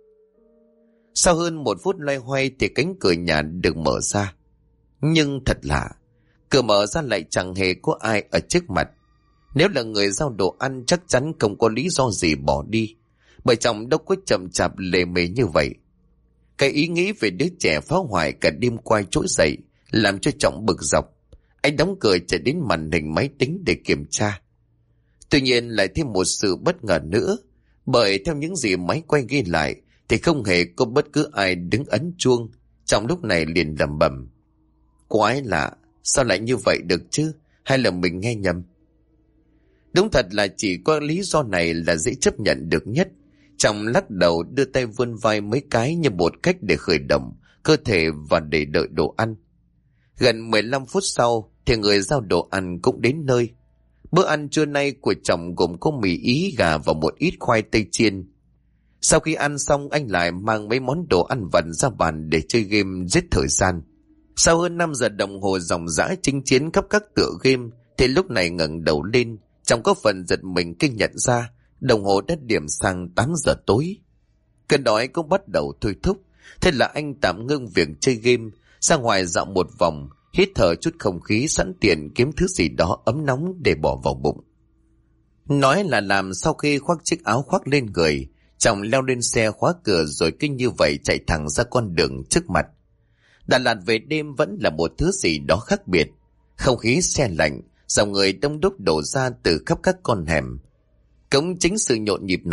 Sau hơn 1 phút loay hoay thì cánh cửa nhà được mở ra. Nhưng thật lạ, cửa mở ra lại chẳng hề có ai ở trước mặt. Nếu là người giao đồ ăn chắc chắn không có lý do gì bỏ đi, bởi Trọng đâu có chậm chạp lề mề như vậy. Cái ý nghĩ về đứa trẻ phá hoại cả đêm quay trỗi dậy làm cho Trọng bực dọc. Anh đóng cửa chạy đến màn hình máy tính để kiểm tra. Tuy nhiên lại thêm một sự bất ngờ nữa, bởi theo những gì máy quay ghi lại thì không hề có bất cứ ai đứng ấn chuông. Trọng lúc này liền lẩm bẩm: Quái lạ, sao lại như vậy được chứ? Hay là mình nghe nhầm? Đúng thật là chỉ có lý do này là dễ chấp nhận được nhất. Trọng lắc đầu đưa tay vươn vai mấy cái như một cách để khởi động cơ thể và để đợi đồ ăn. Gần 15 phút sau thì người giao đồ ăn cũng đến nơi. Bữa ăn trưa nay của Trọng gồm có mì ý, gà và một ít khoai tây chiên. Sau khi ăn xong anh lại mang mấy món đồ ăn vặt ra bàn để chơi game giết thời gian. Sau hơn 5 giờ đồng hồ ròng rã chinh chiến khắp các tựa game thì lúc này ngẩng đầu lên, Trọng có phần giật mình khi nhận ra đồng hồ đã điểm sang 8 giờ tối. Cơn đói cũng bắt đầu thôi thúc. Thế là anh tạm ngưng việc chơi game, ra ngoài dạo một vòng, hít thở chút không khí, sẵn tiện kiếm thứ gì đó ấm nóng để bỏ vào bụng. Nói là làm, sau khi khoác chiếc áo khoác lên người, Trọng leo lên xe khóa cửa rồi cứ như vậy chạy thẳng ra con đường trước mặt. Đà Lạt về đêm vẫn là một thứ gì đó khác biệt. Không khí se lạnh, dòng người đông đúc đổ ra từ khắp các con hẻm. Cũng chính sự nhộn nhịp này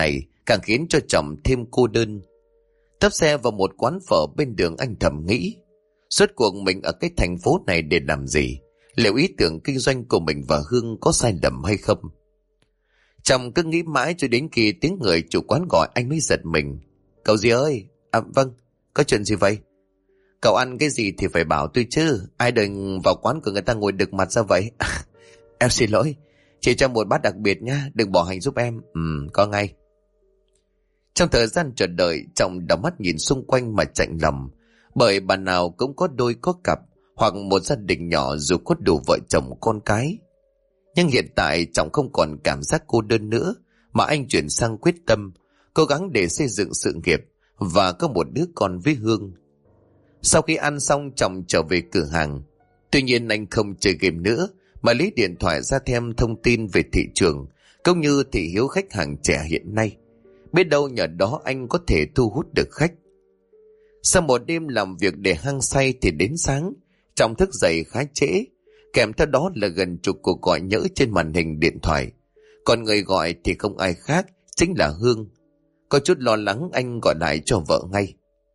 càng khiến cho Trọng thêm cô đơn. Tấp xe vào một quán phở bên đường, anh thầm nghĩ, suốt cuộc mình ở cái thành phố này để làm gì? Liệu ý tưởng kinh doanh của mình và Hương có sai lầm hay không? Trọng cứ nghĩ mãi cho đến khi tiếng người chủ quán gọi, anh mới giật mình. Cậu gì ơi? À vâng, có chuyện gì vậy? Cậu ăn cái gì thì phải bảo tôi chứ, ai đừng vào quán của người ta ngồi đực mặt ra vậy. Em xin lỗi, chỉ cho một bát đặc biệt nhá, đừng bỏ hành giúp em. Có ngay. Trong thời gian chờ đợi, Trọng đảo mắt nhìn xung quanh mà chạnh lòng, bởi bàn nào cũng có đôi có cặp, hoặc một gia đình nhỏ dù có đủ vợ chồng con cái. Nhưng hiện tại Trọng không còn cảm giác cô đơn nữa, mà anh chuyển sang quyết tâm, cố gắng để xây dựng sự nghiệp và có một đứa con với Hương. Sau khi ăn xong, Trọng trở về cửa hàng. Tuy nhiên anh không chơi game nữa, mà lấy điện thoại ra thêm thông tin về thị trường, cũng như thị hiếu khách hàng trẻ hiện nay. Biết đâu nhờ đó anh có thể thu hút được khách. Sau một đêm làm việc để hăng say thì đến sáng, Trọng thức dậy khá trễ, kèm theo đó là gần chục cuộc gọi nhỡ trên màn hình điện thoại. Còn người gọi thì không ai khác, chính là Hương. Có chút lo lắng, anh gọi lại cho vợ ngay.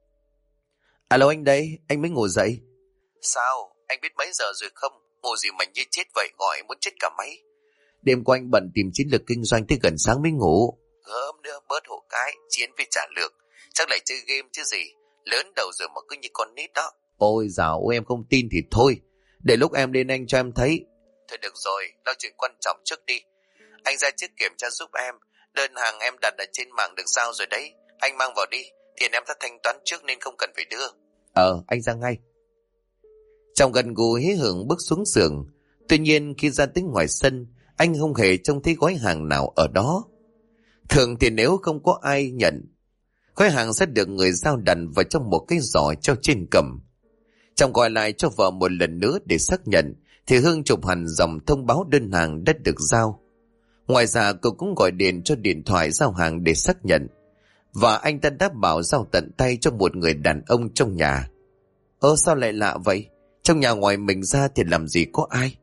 Alo, anh đây, anh mới ngủ dậy. Sao, anh biết mấy giờ rồi không? Ngủ gì mà như chết vậy, gọi muốn chết cả máy. Đêm qua anh bận tìm chiến lược kinh doanh tới gần sáng mới ngủ. Gớm nữa, bớt hộ cái, chiến với trả lược. Chắc lại chơi game chứ gì, lớn đầu rồi mà cứ như con nít đó. Ôi dào, em không tin thì thôi, để lúc em lên anh cho em thấy. Thôi được rồi, lo chuyện quan trọng trước đi. Anh ra trước kiểm tra giúp em, đơn hàng em đặt ở trên mạng được giao rồi đấy. Anh mang vào đi, tiền em đã thanh toán trước nên không cần phải đưa. Anh ra ngay. Trong gần gù hí hưởng bước xuống giường. Tuy nhiên khi ra tới ngoài sân, anh không hề trông thấy gói hàng nào ở đó. Thường thì nếu không có ai nhận, gói hàng sẽ được người giao đặt vào trong một cái giỏ treo trên cầm. Trọng gọi lại cho vợ một lần nữa để xác nhận, thì Hương chụp hẳn dòng thông báo đơn hàng đã được giao. Ngoài ra cô cũng gọi điện cho điện thoại giao hàng để xác nhận, và anh ta đã bảo giao tận tay cho một người đàn ông trong nhà. Sao lại lạ vậy? Trong nhà ngoài mình ra thì làm gì có ai?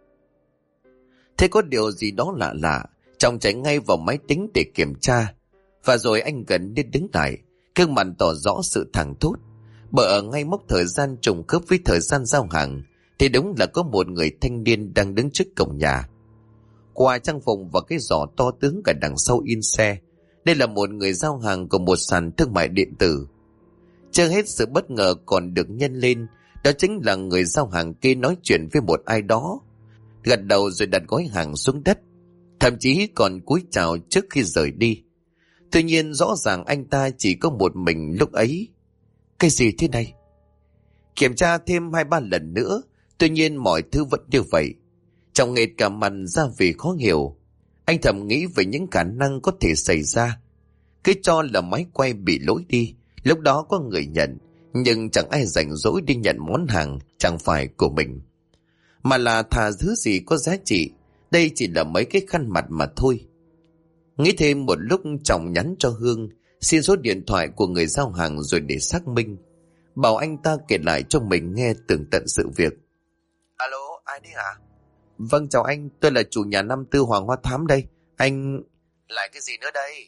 Thế có điều gì đó lạ lạ, Trọng chạy ngay vào máy tính để kiểm tra, và rồi anh gần như đứng lại, gương mặt tỏ rõ sự thảng thốt. Bởi ở ngay mốc thời gian trùng khớp với thời gian giao hàng, thì đúng là có một người thanh niên đang đứng trước cổng nhà. Qua trang phục và cái giỏ to tướng cả đằng sau in xe, đây là một người giao hàng của một sàn thương mại điện tử. Chưa hết sự bất ngờ còn được nhân lên, đó chính là người giao hàng kia nói chuyện với một ai đó, gật đầu rồi đặt gói hàng xuống đất, thậm chí còn cúi chào trước khi rời đi. Tuy nhiên rõ ràng anh ta chỉ có một mình lúc ấy. Cái gì thế này? Kiểm tra thêm 2-3 lần nữa, tuy nhiên mọi thứ vẫn như vậy. Trọng nghệt cả mặt ra vì khó hiểu. Anh thầm nghĩ về những khả năng có thể xảy ra. Cái cho là máy quay bị lỗi đi, lúc đó có người nhận, nhưng chẳng ai rảnh rỗi đi nhận món hàng chẳng phải của mình, mà là thà thứ gì có giá trị. Đây chỉ là mấy cái khăn mặt mà thôi. Nghĩ thêm một lúc, Trọng nhắn cho Hương xin số điện thoại của người giao hàng rồi để xác minh, bảo anh ta kể lại cho mình nghe tường tận sự việc. Alo, ai đấy hả? Vâng, chào anh, tôi là chủ nhà 54 Hoàng Hoa Thám đây. Anh... Lại cái gì nữa đây?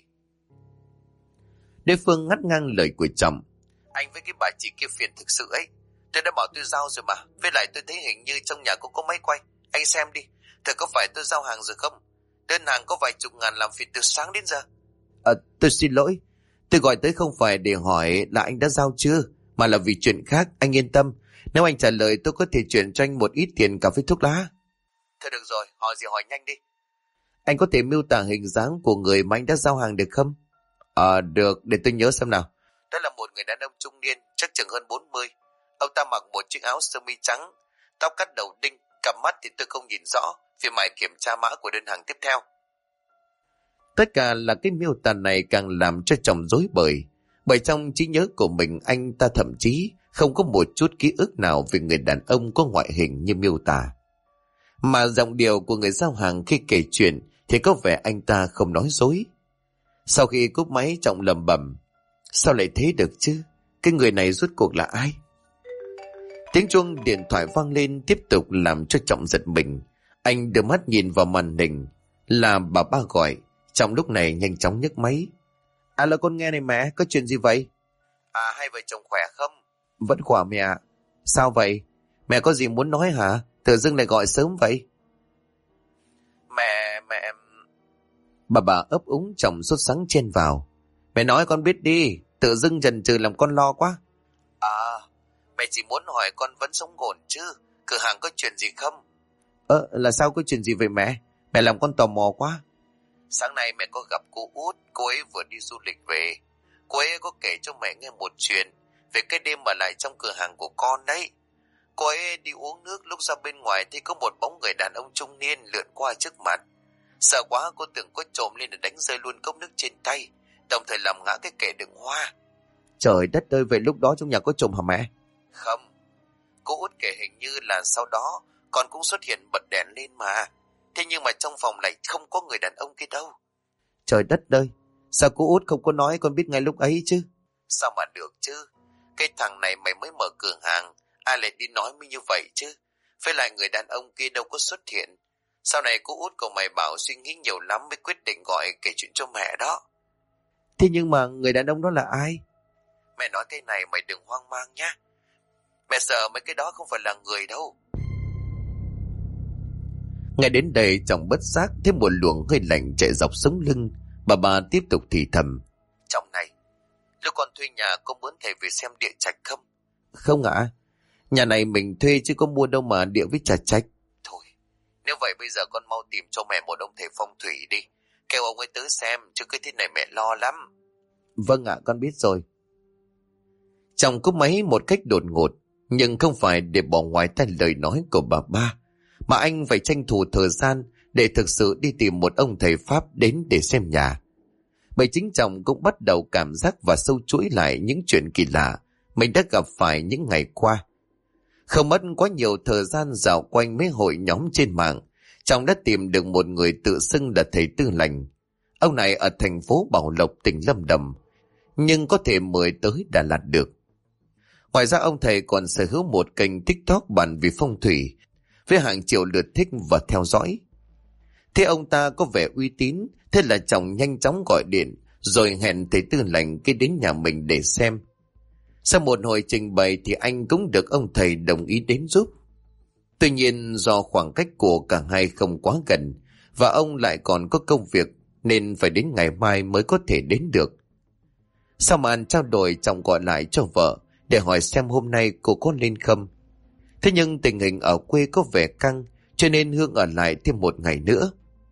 Đối phương ngắt ngang lời của Trọng. Anh với cái bà chị kia phiền thực sự ấy. Tôi đã bảo tôi giao rồi mà. Với lại tôi thấy hình như trong nhà cũng có máy quay. Anh xem đi, thật có phải tôi giao hàng rồi không? Đơn hàng có vài chục ngàn làm phiền từ sáng đến giờ. Tôi xin lỗi. Tôi gọi tới không phải để hỏi là anh đã giao chưa, mà là vì chuyện khác. Anh yên tâm, nếu anh trả lời tôi có thể chuyển cho anh một ít tiền cà phê thuốc lá. Thôi được rồi, hỏi gì hỏi nhanh đi. Anh có thể miêu tả hình dáng của người mà anh đã giao hàng được không? Được, để tôi nhớ xem nào. Đó là một người đàn ông trung niên, chắc chừng hơn 40. Ông ta mặc một chiếc áo sơ mi trắng, tóc cắt đầu đinh, cặp mắt thì tôi không nhìn rõ, vì mày kiểm tra mã của đơn hàng tiếp theo. Tất cả là cái miêu tả này càng làm cho Trọng rối bời, bởi trong trí nhớ của mình anh ta thậm chí không có một chút ký ức nào về người đàn ông có ngoại hình như miêu tả. Mà giọng điệu của người giao hàng khi kể chuyện thì có vẻ anh ta không nói dối. Sau khi cúp máy, Trọng lẩm bẩm, sao lại thế được chứ? Cái người này rốt cuộc là ai? Tiếng chuông điện thoại vang lên tiếp tục làm cho Trọng giật mình. Anh đưa mắt nhìn vào màn hình, là bà ba gọi. Trọng lúc này nhanh chóng nhấc máy. Alo con nghe này mẹ, có chuyện gì vậy? Hai vợ chồng khỏe không? Vẫn khỏe mẹ ạ. Sao vậy? Mẹ có gì muốn nói hả? Tự dưng lại gọi sớm vậy? Mẹ... Bà ấp úng chồng sốt sắng chen vào. Mẹ nói con biết đi, tự dưng chần chừ làm con lo quá. Mẹ chỉ muốn hỏi con vẫn sống ổn chứ, cửa hàng có chuyện gì không? Là sao, có chuyện gì vậy mẹ? Mẹ làm con tò mò quá. Sáng nay mẹ có gặp cô Út, cô ấy vừa đi du lịch về. Cô ấy có kể cho mẹ nghe một chuyện về cái đêm ở lại trong cửa hàng của con đấy. Cô ấy đi uống nước, lúc ra bên ngoài thì có một bóng người đàn ông trung niên lượn qua trước mặt. Sợ quá cô tưởng có trộm nên đã đánh rơi luôn cốc nước trên tay, đồng thời làm ngã cái kệ đựng hoa. Trời đất ơi, vậy lúc đó trong nhà có trộm hả mẹ? Không, cô Út kể hình như là sau đó con cũng xuất hiện bật đèn lên mà. Thế nhưng mà trong phòng lại không có người đàn ông kia đâu. Trời đất ơi, sao cô Út không có nói con biết ngay lúc ấy chứ? Sao mà được chứ? Cái thằng này mày mới mở cửa hàng, ai lại đi nói mới như vậy chứ? Với lại người đàn ông kia đâu có xuất hiện. Sau này cô Út của mày bảo suy nghĩ nhiều lắm mới quyết định gọi kể chuyện cho mẹ đó. Thế nhưng mà người đàn ông đó là ai? Mẹ nói cái này mày đừng hoang mang nhá. Mẹ sợ mấy cái đó không phải là người đâu. Ngay đến đây chồng bất giác thêm một luồng hơi lạnh chạy dọc sống lưng. Bà tiếp tục thì thầm. Chồng này, lúc con thuê nhà có muốn thầy về xem địa trạch không? Không ạ. Nhà này mình thuê chứ có mua đâu mà địa với trà trạch. Thôi, nếu vậy bây giờ con mau tìm cho mẹ một ông thầy phong thủy đi. Kêu ông ấy tới xem, chứ cứ thế này mẹ lo lắm. Vâng ạ, con biết rồi. Chồng cúp máy một cách đột ngột, nhưng không phải để bỏ ngoài tai lời nói của bà ba, mà anh phải tranh thủ thời gian để thực sự đi tìm một ông thầy Pháp đến để xem nhà. Bởi chính chồng cũng bắt đầu cảm giác và sâu chuỗi lại những chuyện kỳ lạ mình đã gặp phải những ngày qua. Không mất quá nhiều thời gian dạo quanh mấy hội nhóm trên mạng, chồng đã tìm được một người tự xưng là thầy Tư Lành. Ông này ở thành phố Bảo Lộc, tỉnh Lâm Đồng, nhưng có thể mời tới Đà Lạt được. Ngoài ra ông thầy còn sở hữu một kênh TikTok bàn về phong thủy với hàng triệu lượt thích và theo dõi. Thế ông ta có vẻ uy tín, thế là chồng nhanh chóng gọi điện rồi hẹn thầy Tư Lành kia đến nhà mình để xem. Sau một hồi trình bày thì anh cũng được ông thầy đồng ý đến giúp. Tuy nhiên do khoảng cách của cả hai không quá gần và ông lại còn có công việc nên phải đến ngày mai mới có thể đến được. Sau màn trao đổi, chồng gọi lại cho vợ để hỏi xem hôm nay cô có lên không. Thế nhưng tình hình ở quê có vẻ căng, cho nên Hương ở lại thêm một ngày nữa.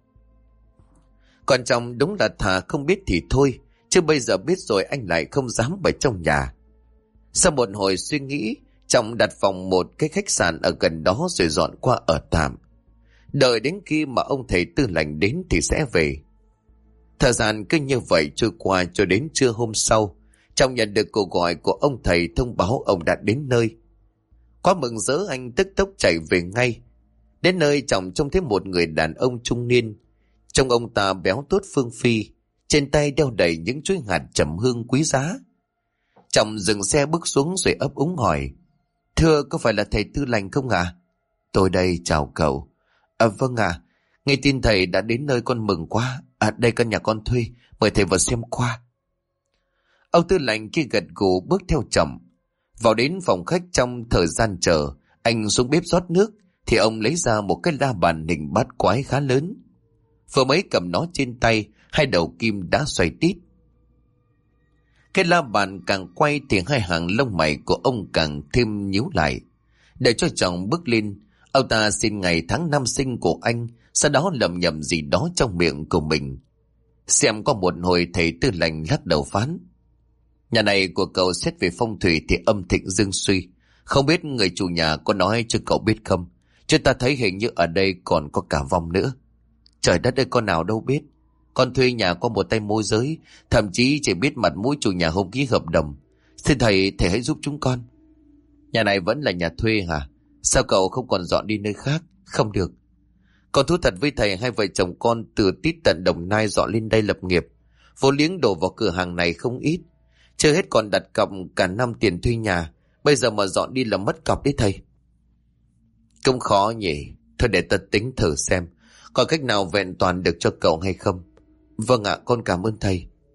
Còn chồng đúng là thà không biết thì thôi, chứ bây giờ biết rồi anh lại không dám ở trong nhà. Sau một hồi suy nghĩ, chồng đặt phòng một cái khách sạn ở gần đó rồi dọn qua ở tạm. Đợi đến khi mà ông thầy Tư Lành đến thì sẽ về. Thời gian cứ như vậy trôi qua cho đến trưa hôm sau, chồng nhận được cuộc gọi của ông thầy thông báo ông đã đến nơi. Quá mừng rỡ, anh tức tốc chạy về ngay. Đến nơi chồng trông thấy một người đàn ông trung niên. Trông ông ta béo tốt phương phi, trên tay đeo đầy những chuỗi hạt trầm hương quý giá. Chồng dừng xe bước xuống rồi ấp úng hỏi: Thưa, có phải là thầy Tư Lành không ạ? Tôi đây, chào cậu. Vâng ạ, nghe tin thầy đã đến nơi con mừng quá. Đây căn nhà con thuê, mời thầy vào xem qua. Ông Tư Lành kia gật gù bước theo chồng. Vào đến phòng khách, trong thời gian chờ, anh xuống bếp rót nước thì ông lấy ra một cái la bàn hình bát quái khá lớn. Vừa mới cầm nó trên tay, hai đầu kim đã xoay tít. Cái la bàn càng quay thì hai hàng lông mày của ông càng thêm nhíu lại. Để cho chồng bước lên, ông ta xin ngày tháng năm sinh của anh, sau đó lẩm nhẩm gì đó trong miệng của mình. Xem có một hồi thầy Tư Lành lắc đầu phán: Nhà này của cậu xét về phong thủy thì âm thịnh dương suy. Không biết người chủ nhà có nói cho cậu biết không? Chứ ta thấy hình như ở đây còn có cả vong nữa. Trời đất ơi, con nào đâu biết. Con thuê nhà qua một tay môi giới, thậm chí chỉ biết mặt mũi chủ nhà hôm ký hợp đồng. Xin thầy hãy giúp chúng con. Nhà này vẫn là nhà thuê hả? Sao cậu không còn dọn đi nơi khác? Không được. Con thú thật với thầy, hai vợ chồng con từ tít tận Đồng Nai dọn lên đây lập nghiệp. Vô liếng đổ vào cửa hàng này không ít. Chưa hết còn đặt cọc cả năm tiền thuê nhà. Bây giờ mà dọn đi là mất cọc đấy thầy. Cũng khó nhỉ. Thôi để ta tính thử xem có cách nào vẹn toàn được cho cậu hay không. Vâng ạ, con cảm ơn thầy.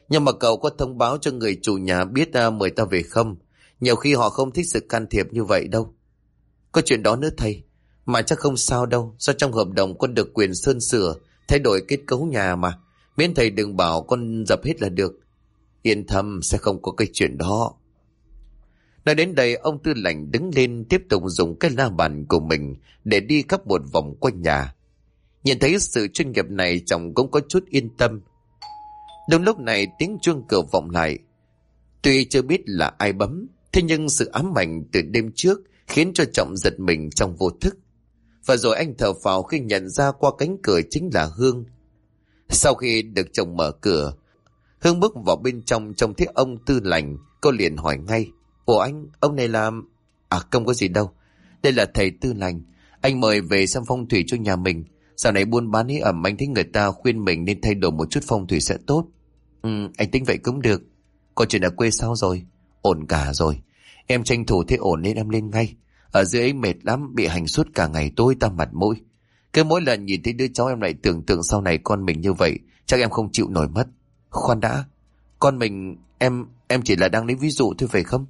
Nhưng mà cậu có thông báo cho người chủ nhà biết mời tao về không? Nhiều khi họ không thích sự can thiệp như vậy đâu. Có chuyện đó nữa thầy. Mà chắc không sao đâu. Do trong hợp đồng con được quyền sơn sửa, thay đổi kết cấu nhà mà. Miễn thầy đừng bảo con dập hết là được. Yên tâm, sẽ không có cái chuyện đó. Nói đến đây, ông Tư Lành đứng lên tiếp tục dùng cái la bàn của mình để đi khắp một vòng quanh nhà. Nhìn thấy sự chuyên nghiệp này, chồng cũng có chút yên tâm. Đúng lúc này tiếng chuông cửa vọng lại. Tuy chưa biết là ai bấm, thế nhưng sự ám ảnh từ đêm trước khiến cho Trọng giật mình trong vô thức. Và rồi anh thở phào khi nhận ra qua cánh cửa chính là Hương. Sau khi được chồng mở cửa, Hương bước vào bên trong trông thấy ông Tư Lành. Cô liền hỏi ngay: Ủa anh, ông này làm... À không có gì đâu. Đây là thầy Tư Lành. Anh mời về xem phong thủy cho nhà mình. Dạo này buôn bán ấy ẩm, anh thấy người ta khuyên mình nên thay đổi một chút phong thủy sẽ tốt. Anh tính vậy cũng được. Còn chuyện ở quê sao rồi? Ổn cả rồi. Em tranh thủ thế ổn nên em lên ngay. Ở dưới ấy mệt lắm, bị hành suốt cả ngày, tối tăm mặt mũi. Cứ mỗi lần nhìn thấy đứa cháu em lại tưởng tượng sau này con mình như vậy, chắc em không chịu nổi mất. Khoan đã, con mình em chỉ là đang lấy ví dụ thôi phải không?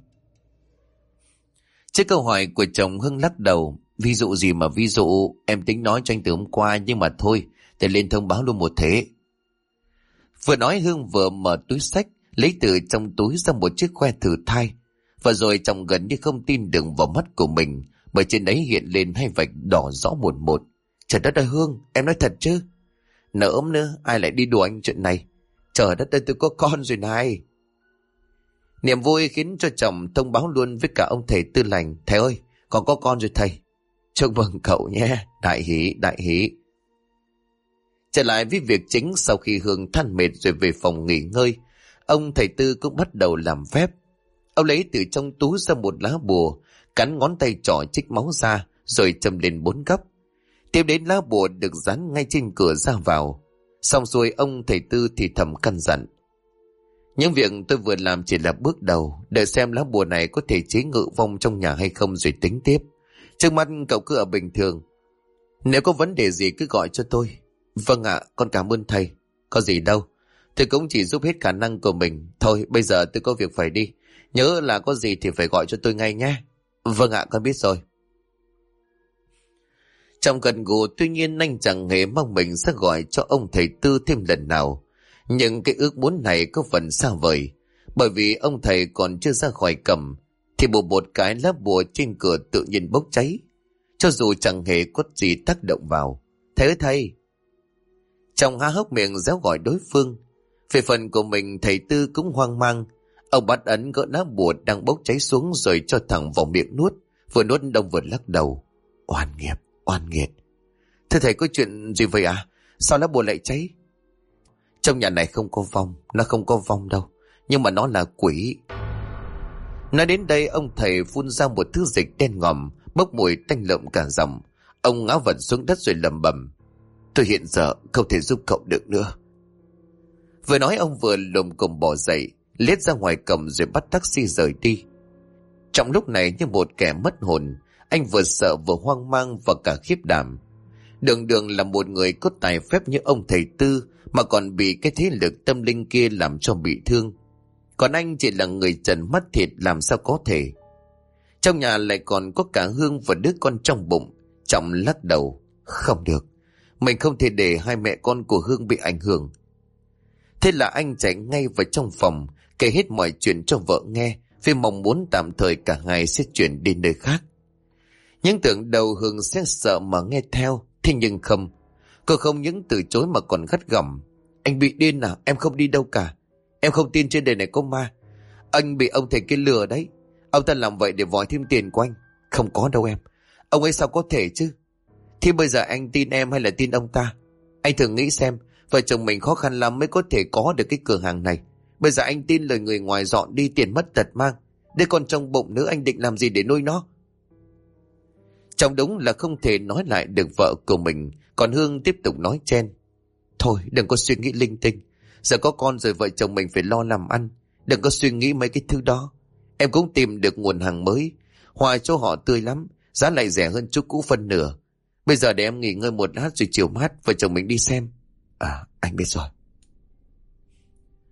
Trước câu hỏi của chồng, Hưng lắc đầu. Ví dụ gì mà ví dụ, em tính nói cho anh từ hôm qua, nhưng mà thôi, để lên thông báo luôn một thế. Vừa nói Hương vừa mở túi xách, lấy từ trong túi ra một chiếc que thử thai. Và rồi chồng gần như không tin được vào mắt của mình, bởi trên đấy hiện lên hai vạch đỏ rõ một một. Trời đất ơi Hương, em nói thật chứ? Nỡm nữa, ai lại đi đùa anh chuyện này? Trời đất ơi, tôi có con rồi này. Niềm vui khiến cho chồng thông báo luôn với cả ông thầy Tư Lành: Thầy ơi, con có con rồi thầy. Chúc mừng cậu nhé, đại hỷ, đại hỷ. Trở lại với việc chính, sau khi Hương than mệt rồi về phòng nghỉ ngơi, ông thầy Tư cũng bắt đầu làm phép. Ông lấy từ trong túi ra một lá bùa, cắn ngón tay trỏ trích máu ra, rồi châm lên 4 góc. Tiếp đến lá bùa được dán ngay trên cửa ra vào. Xong xuôi, ông thầy Tư thì thầm căn dặn: Những việc tôi vừa làm chỉ là bước đầu, để xem lá bùa này có thể chế ngự vong trong nhà hay không rồi tính tiếp. Trước mắt cậu cứ ở bình thường. Nếu có vấn đề gì cứ gọi cho tôi. Vâng ạ, con cảm ơn thầy. Có gì đâu, tôi cũng chỉ giúp hết khả năng của mình. Thôi bây giờ tôi có việc phải đi. Nhớ là có gì thì phải gọi cho tôi ngay nhé. Vâng ạ, con biết rồi. Trong gần gù, tuy nhiên anh chẳng hề mong mình sẽ gọi cho ông thầy Tư thêm lần nào. Nhưng cái ước muốn này có phần xa vời, bởi vì ông thầy còn chưa ra khỏi cầm thì một cái lá bùa trên cửa tự nhiên bốc cháy, cho dù chẳng hề có gì tác động vào. Thầy ơi thầy! Trong há hốc miệng réo gọi đối phương. Về phần của mình, thầy Tư cũng hoang mang. Ông bắt ấn gỡ lá bùa đang bốc cháy xuống rồi cho thẳng vào miệng nuốt. Vừa nuốt đông vừa lắc đầu: Oan nghiệp, oan nghiệt. Thưa thầy, có chuyện gì vậy à? Sao lá bùa lại cháy? Trong nhà này không có vong, nó không có vong đâu, nhưng mà nó là quỷ. Nói đến đây, ông thầy phun ra một thứ dịch đen ngòm, bốc mùi tanh lợm cả giọng. Ông ngã vật xuống đất rồi lẩm bẩm: Tôi hiện giờ không thể giúp cậu được nữa. Vừa nói ông vừa lồm cồm bò dậy, lết ra ngoài cổng rồi bắt taxi rời đi. Trong lúc này như một kẻ mất hồn, anh vừa sợ vừa hoang mang và cả khiếp đảm. Đường đường là một người có tài phép như ông thầy Tư mà còn bị cái thế lực tâm linh kia làm cho bị thương. Còn anh chỉ là người trần mắt thịt, làm sao có thể. Trong nhà lại còn có cả Hương và đứa con trong bụng. Trọng lắc đầu: Không được, mình không thể để hai mẹ con của Hương bị ảnh hưởng. Thế là anh chạy ngay vào trong phòng, kể hết mọi chuyện cho vợ nghe, vì mong muốn tạm thời cả hai sẽ chuyển đi nơi khác. Nhưng tưởng đầu Hương sẽ sợ mà nghe theo, thế nhưng không. Cô không những từ chối mà còn gắt gỏng: Anh bị điên à? Em không đi đâu cả. Em không tin trên đời này có ma. Anh bị ông thầy kia lừa đấy. Ông ta làm vậy để vòi thêm tiền của anh. Không có đâu em. Ông ấy sao có thể chứ? Thì bây giờ anh tin em hay là tin ông ta? Anh thử nghĩ xem, vợ chồng mình khó khăn lắm mới có thể có được cái cửa hàng này. Bây giờ anh tin lời người ngoài dọn đi, tiền mất tật mang. Đứa con trong bụng nữa anh định làm gì để nuôi nó? Chồng đúng là không thể nói lại được vợ của mình. Còn Hương tiếp tục nói chen: Thôi đừng có suy nghĩ linh tinh. Giờ có con rồi, vợ chồng mình phải lo làm ăn. Đừng có suy nghĩ mấy cái thứ đó. Em cũng tìm được nguồn hàng mới. Hoa chỗ họ tươi lắm, giá lại rẻ hơn chỗ cũ phân nửa. Bây giờ để em nghỉ ngơi một lát rồi chiều mát vợ chồng mình đi xem. À, anh biết rồi.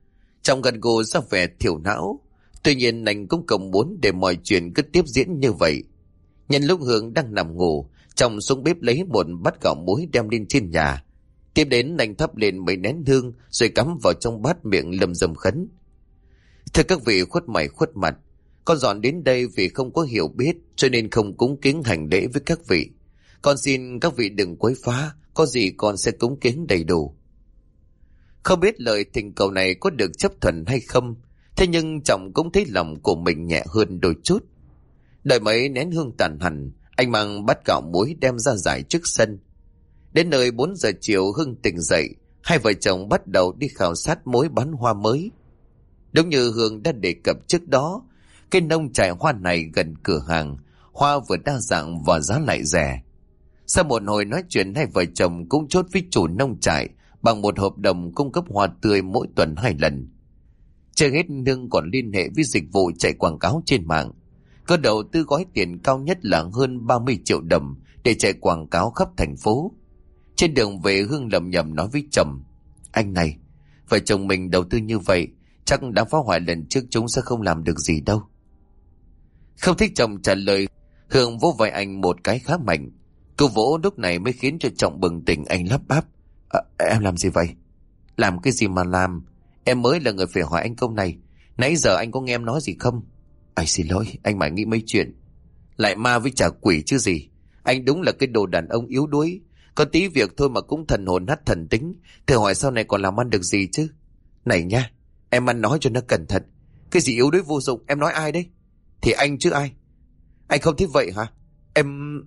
Trọng gật gù ra vẻ thiểu não. Tuy nhiên anh cũng không muốn để mọi chuyện cứ tiếp diễn như vậy. Nhân lúc Hương đang nằm ngủ, Trọng xuống bếp lấy một bát gạo muối đem lên trên nhà. Tiếp đến anh thắp lên mấy nén hương rồi cắm vào trong bát, miệng lầm rầm khấn. Thưa các vị khuất mày khuất mặt, con dọn đến đây vì không có hiểu biết cho nên không cúng kiến hành lễ với các vị. Con xin các vị đừng quấy phá, có gì con sẽ cúng kiến đầy đủ. Không biết lời thỉnh cầu này có được chấp thuận hay không, thế nhưng Trọng cũng thấy lòng của mình nhẹ hơn đôi chút. Đợi mấy nén hương tàn hẳn, anh mang bát gạo muối đem ra rải trước sân. Đến nơi 4 giờ chiều Hưng tỉnh dậy, hai vợ chồng bắt đầu đi khảo sát mối bán hoa mới. Đúng như Hương đã đề cập trước đó, cái nông trại hoa này gần cửa hàng, hoa vừa đa dạng và giá lại rẻ. Sau một hồi nói chuyện, hai vợ chồng cũng chốt với chủ nông trại bằng một hợp đồng cung cấp hoa tươi mỗi tuần 2 lần. Chưa hết, Hương còn liên hệ với dịch vụ chạy quảng cáo trên mạng. Có đầu tư gói tiền cao nhất là hơn 30 triệu đồng để chạy quảng cáo khắp thành phố. Trên đường về, Hương lầm nhầm nói với chồng: anh này, vợ chồng mình đầu tư như vậy chắc đã phá hoại lần trước, chúng sẽ không làm được gì đâu. Không thích chồng trả lời, Hương vỗ vai anh một cái khá mạnh. Câu vỗ lúc này mới khiến cho Trọng bừng tỉnh. Anh lắp bắp: em làm gì vậy? Làm cái gì mà làm? Em mới là người phải hỏi anh câu này. Nãy giờ anh có nghe em nói gì không? Anh xin lỗi, anh mãi nghĩ mấy chuyện. Lại ma với trả quỷ chứ gì. Anh đúng là cái đồ đàn ông yếu đuối. Có tí việc thôi mà cũng thần hồn nát thần tính. Thử hỏi sau này còn làm ăn được gì chứ? Này nha, em ăn nói cho nó cẩn thận. Cái gì yếu đuối vô dụng, em nói ai đấy? Thì anh chứ ai. Anh không thích vậy hả? Em...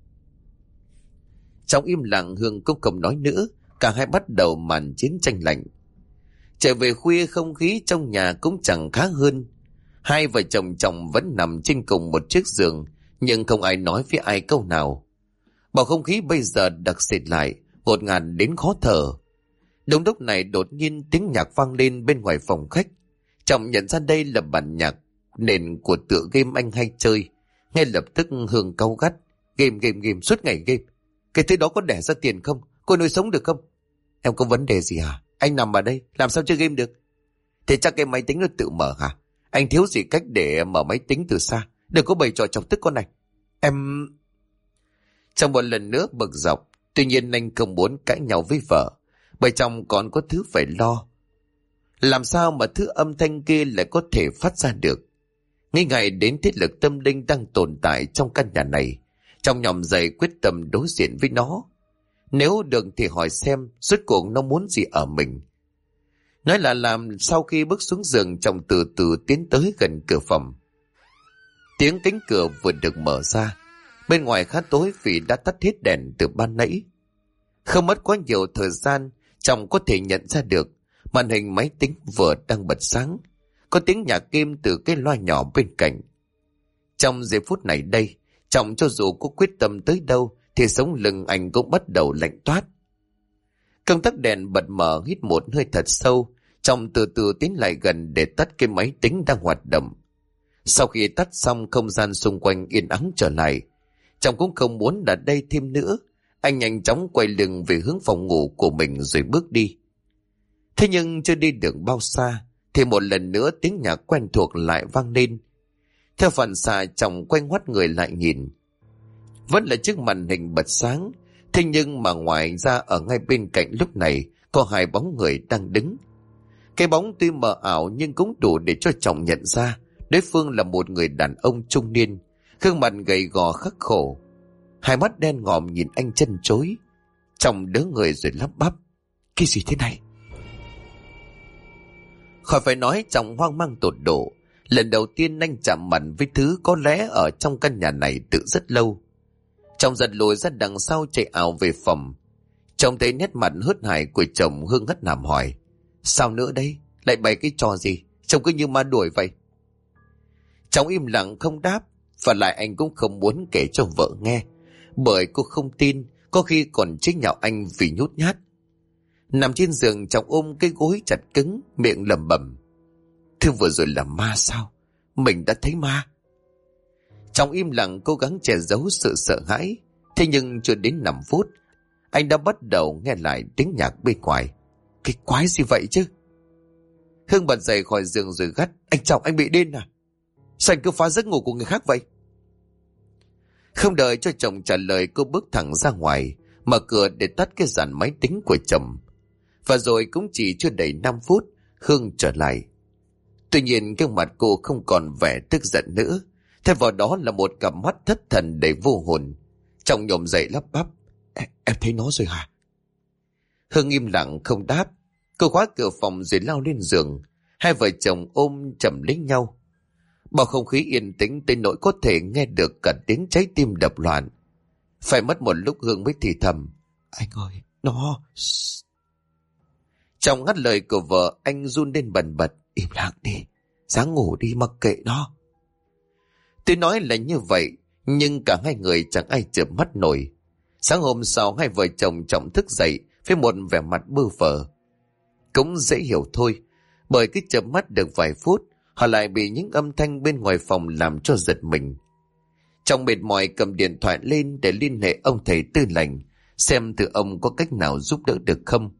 Trong im lặng, Hương cũng không nói nữa. Cả hai bắt đầu màn chiến tranh lạnh. Trở về khuya, không khí trong nhà cũng chẳng khá hơn. Hai vợ chồng Trọng vẫn nằm trên cùng một chiếc giường, nhưng không ai nói với ai câu nào. Bầu không khí bây giờ đặc sệt lại, ngột ngạt đến khó thở. Đúng lúc này đột nhiên tiếng nhạc vang lên bên ngoài phòng khách. Trọng nhận ra đây là bản nhạc nền của tựa game anh hay chơi. Ngay lập tức Hương cau gắt: Game, suốt ngày game. Cái thứ đó có đẻ ra tiền không? Cô nuôi sống được không? Em có vấn đề gì hả? Anh nằm ở đây, làm sao chơi game được? Thế chắc cái máy tính nó tự mở hả? Anh thiếu gì cách để mở máy tính từ xa. Đừng có bày trò chọc tức con này. Em... Trong một lần nữa bực dọc, tuy nhiên anh không muốn cãi nhau với vợ, bởi trong còn có thứ phải lo. Làm sao mà thứ âm thanh kia lại có thể phát ra được? Nghĩ ngại đến thiết lực tâm linh đang tồn tại trong căn nhà này, trong nhòm dậy quyết tâm đối diện với nó. Nếu được thì hỏi xem rốt cuộc nó muốn gì ở mình. Nói là làm, sau khi bước xuống giường, Trọng từ từ tiến tới gần cửa phòng. Tiếng cánh cửa vừa được mở ra, bên ngoài khá tối vì đã tắt hết đèn từ ban nãy. Không mất quá nhiều thời gian, Trọng có thể nhận ra được màn hình máy tính vừa đang bật sáng, có tiếng nhạc game từ cái loa nhỏ bên cạnh. Trong giây phút này đây, Trọng cho dù có quyết tâm tới đâu thì sống lưng anh cũng bắt đầu lạnh toát. Công tắc đèn bật mở, hít một hơi thật sâu, Trọng từ từ tiến lại gần để tắt cái máy tính đang hoạt động. Sau khi tắt xong, không gian xung quanh yên ắng trở lại. Trọng cũng không muốn ở đây thêm nữa. Anh nhanh chóng quay lưng về hướng phòng ngủ của mình rồi bước đi. Thế nhưng chưa đi được bao xa thì một lần nữa tiếng nhạc quen thuộc lại vang lên. Theo phản xạ, Trọng quay ngoắt người lại nhìn. Vẫn là chiếc màn hình bật sáng, thế nhưng mà ngoài ra ở ngay bên cạnh lúc này có 2 bóng người đang đứng. Cái bóng tuy mờ ảo nhưng cũng đủ để cho Trọng nhận ra đối phương là một người đàn ông trung niên, gương mặt gầy gò khắc khổ, 2 mắt đen ngòm nhìn anh chân chối. Trọng đỡ người rồi lắp bắp: Cái gì thế này? Khỏi phải nói, Trọng hoang mang tột độ. Lần đầu tiên anh chạm mặt với thứ có lẽ ở trong căn nhà này từ rất lâu. Trọng giật lùi ra đằng sau, chạy ảo về phòng. Trông thấy nét mặt hớt hải của chồng, Hương hất hàm hỏi: Sao nữa đây? Lại bày cái trò gì? Trông cứ như ma đuổi vậy. Trọng im lặng không đáp, và lại anh cũng không muốn kể cho vợ nghe, bởi cô không tin, có khi còn trách nhạo anh vì nhút nhát. Nằm trên giường, Trọng ôm cái gối chặt cứng, miệng lẩm bẩm: Thứ vừa rồi là ma sao? Mình đã thấy ma. Trọng im lặng cố gắng che giấu sự sợ hãi. Thế nhưng chưa đến 5 phút, anh đã bắt đầu nghe lại tiếng nhạc bên ngoài. Cái quái gì vậy chứ? Hương bật dậy khỏi giường rồi gắt: Anh Trọng, anh bị điên à? Sao anh cứ phá giấc ngủ của người khác vậy? Không đợi cho chồng trả lời, cô bước thẳng ra ngoài, mở cửa để tắt cái dàn máy tính của chồng. Và rồi cũng chỉ chưa đầy 5 phút, Hương trở lại. Tuy nhiên cái mặt cô không còn vẻ tức giận nữa, thay vào đó là một cặp mắt thất thần đầy vô hồn. Trọng nhổm dậy lắp bắp: Em thấy nó rồi hả? Hương im lặng không đáp. Cô khóa cửa phòng rồi lao lên giường. Hai vợ chồng ôm chầm lấy nhau. Bầu không khí yên tĩnh tới nỗi có thể nghe được cả tiếng trái tim đập loạn. Phải mất một lúc Hương mới thì thầm: Anh ơi, nó... Trong ngắt lời của vợ, anh run lên bần bật: Im lặng đi, sáng ngủ đi, mặc kệ nó. Tuy nói là như vậy, nhưng cả hai người chẳng ai chợp mắt nổi. Sáng hôm sau, hai vợ chồng Trọng thức dậy với một vẻ mặt bơ phờ. Cũng dễ hiểu thôi, bởi cứ chợp mắt được vài phút, họ lại bị những âm thanh bên ngoài phòng làm cho giật mình. Trọng mệt mỏi cầm điện thoại lên để liên hệ ông thầy Tư lệnh, xem từ ông có cách nào giúp đỡ được không.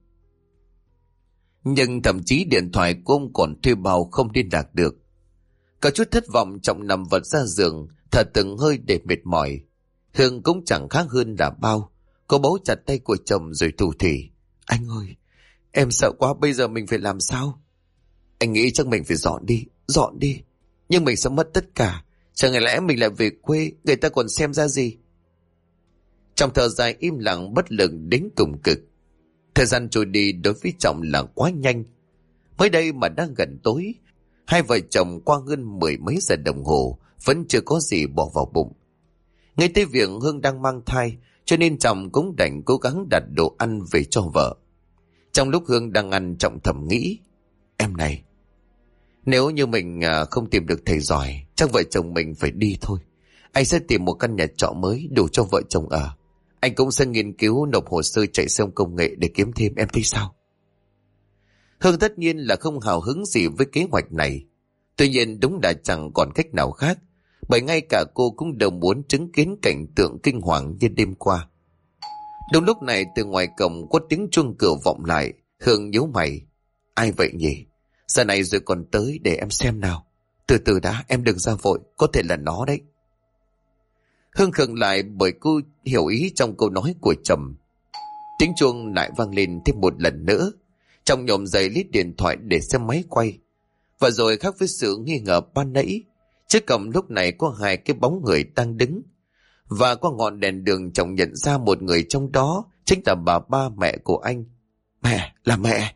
Nhưng thậm chí điện thoại của ông còn thuê bao không liên lạc được. Có chút thất vọng, Trọng nằm vật ra giường, thở từng hơi để mệt mỏi. Hương cũng chẳng khác hơn là bao. Cô bấu chặt tay của chồng rồi thủ thỉ: Anh ơi, em sợ quá, bây giờ mình phải làm sao? Anh nghĩ chắc mình phải dọn đi. Nhưng mình sẽ mất tất cả. Chẳng lẽ mình lại về quê, người ta còn xem ra gì? Trong thở dài im lặng bất lực đến cùng cực. Thời gian trôi đi đối với Trọng là quá nhanh. Mới đây mà đang gần tối, hai vợ chồng qua hơn 10 mấy giờ đồng hồ vẫn chưa có gì bỏ vào bụng. Ngay tới việc Hương đang mang thai, cho nên Trọng cũng đành cố gắng đặt đồ ăn về cho vợ. Trong lúc Hương đang ăn, Trọng thầm nghĩ: Em này, nếu như mình không tìm được thầy giỏi, chắc vợ chồng mình phải đi thôi. Anh sẽ tìm một căn nhà trọ mới đủ cho vợ chồng ở. Anh cũng sẽ nghiên cứu nộp hồ sơ chạy xong công nghệ để kiếm thêm, em thấy sao? Hương tất nhiên là không hào hứng gì với kế hoạch này. Tuy nhiên đúng là chẳng còn cách nào khác, bởi ngay cả cô cũng đều muốn chứng kiến cảnh tượng kinh hoàng như đêm qua. Đúng lúc này từ ngoài cổng có tiếng chuông cửa vọng lại. Hương nhíu mày: Ai vậy nhỉ? Giờ này rồi còn tới, để em xem nào. Từ từ đã, em đừng ra vội, có thể là nó đấy. Hương khựng lại bởi cô hiểu ý trong câu nói của chồng. Tiếng chuông lại vang lên thêm một lần nữa. Trong nhổm dậy lít điện thoại để xem máy quay. Và rồi khác với sự nghi ngờ ban nãy, trước cổng lúc này có hai cái bóng người đang đứng. Và qua ngọn đèn đường, chồng nhận ra một người trong đó chính là bà ba mẹ của anh. Mẹ, là mẹ.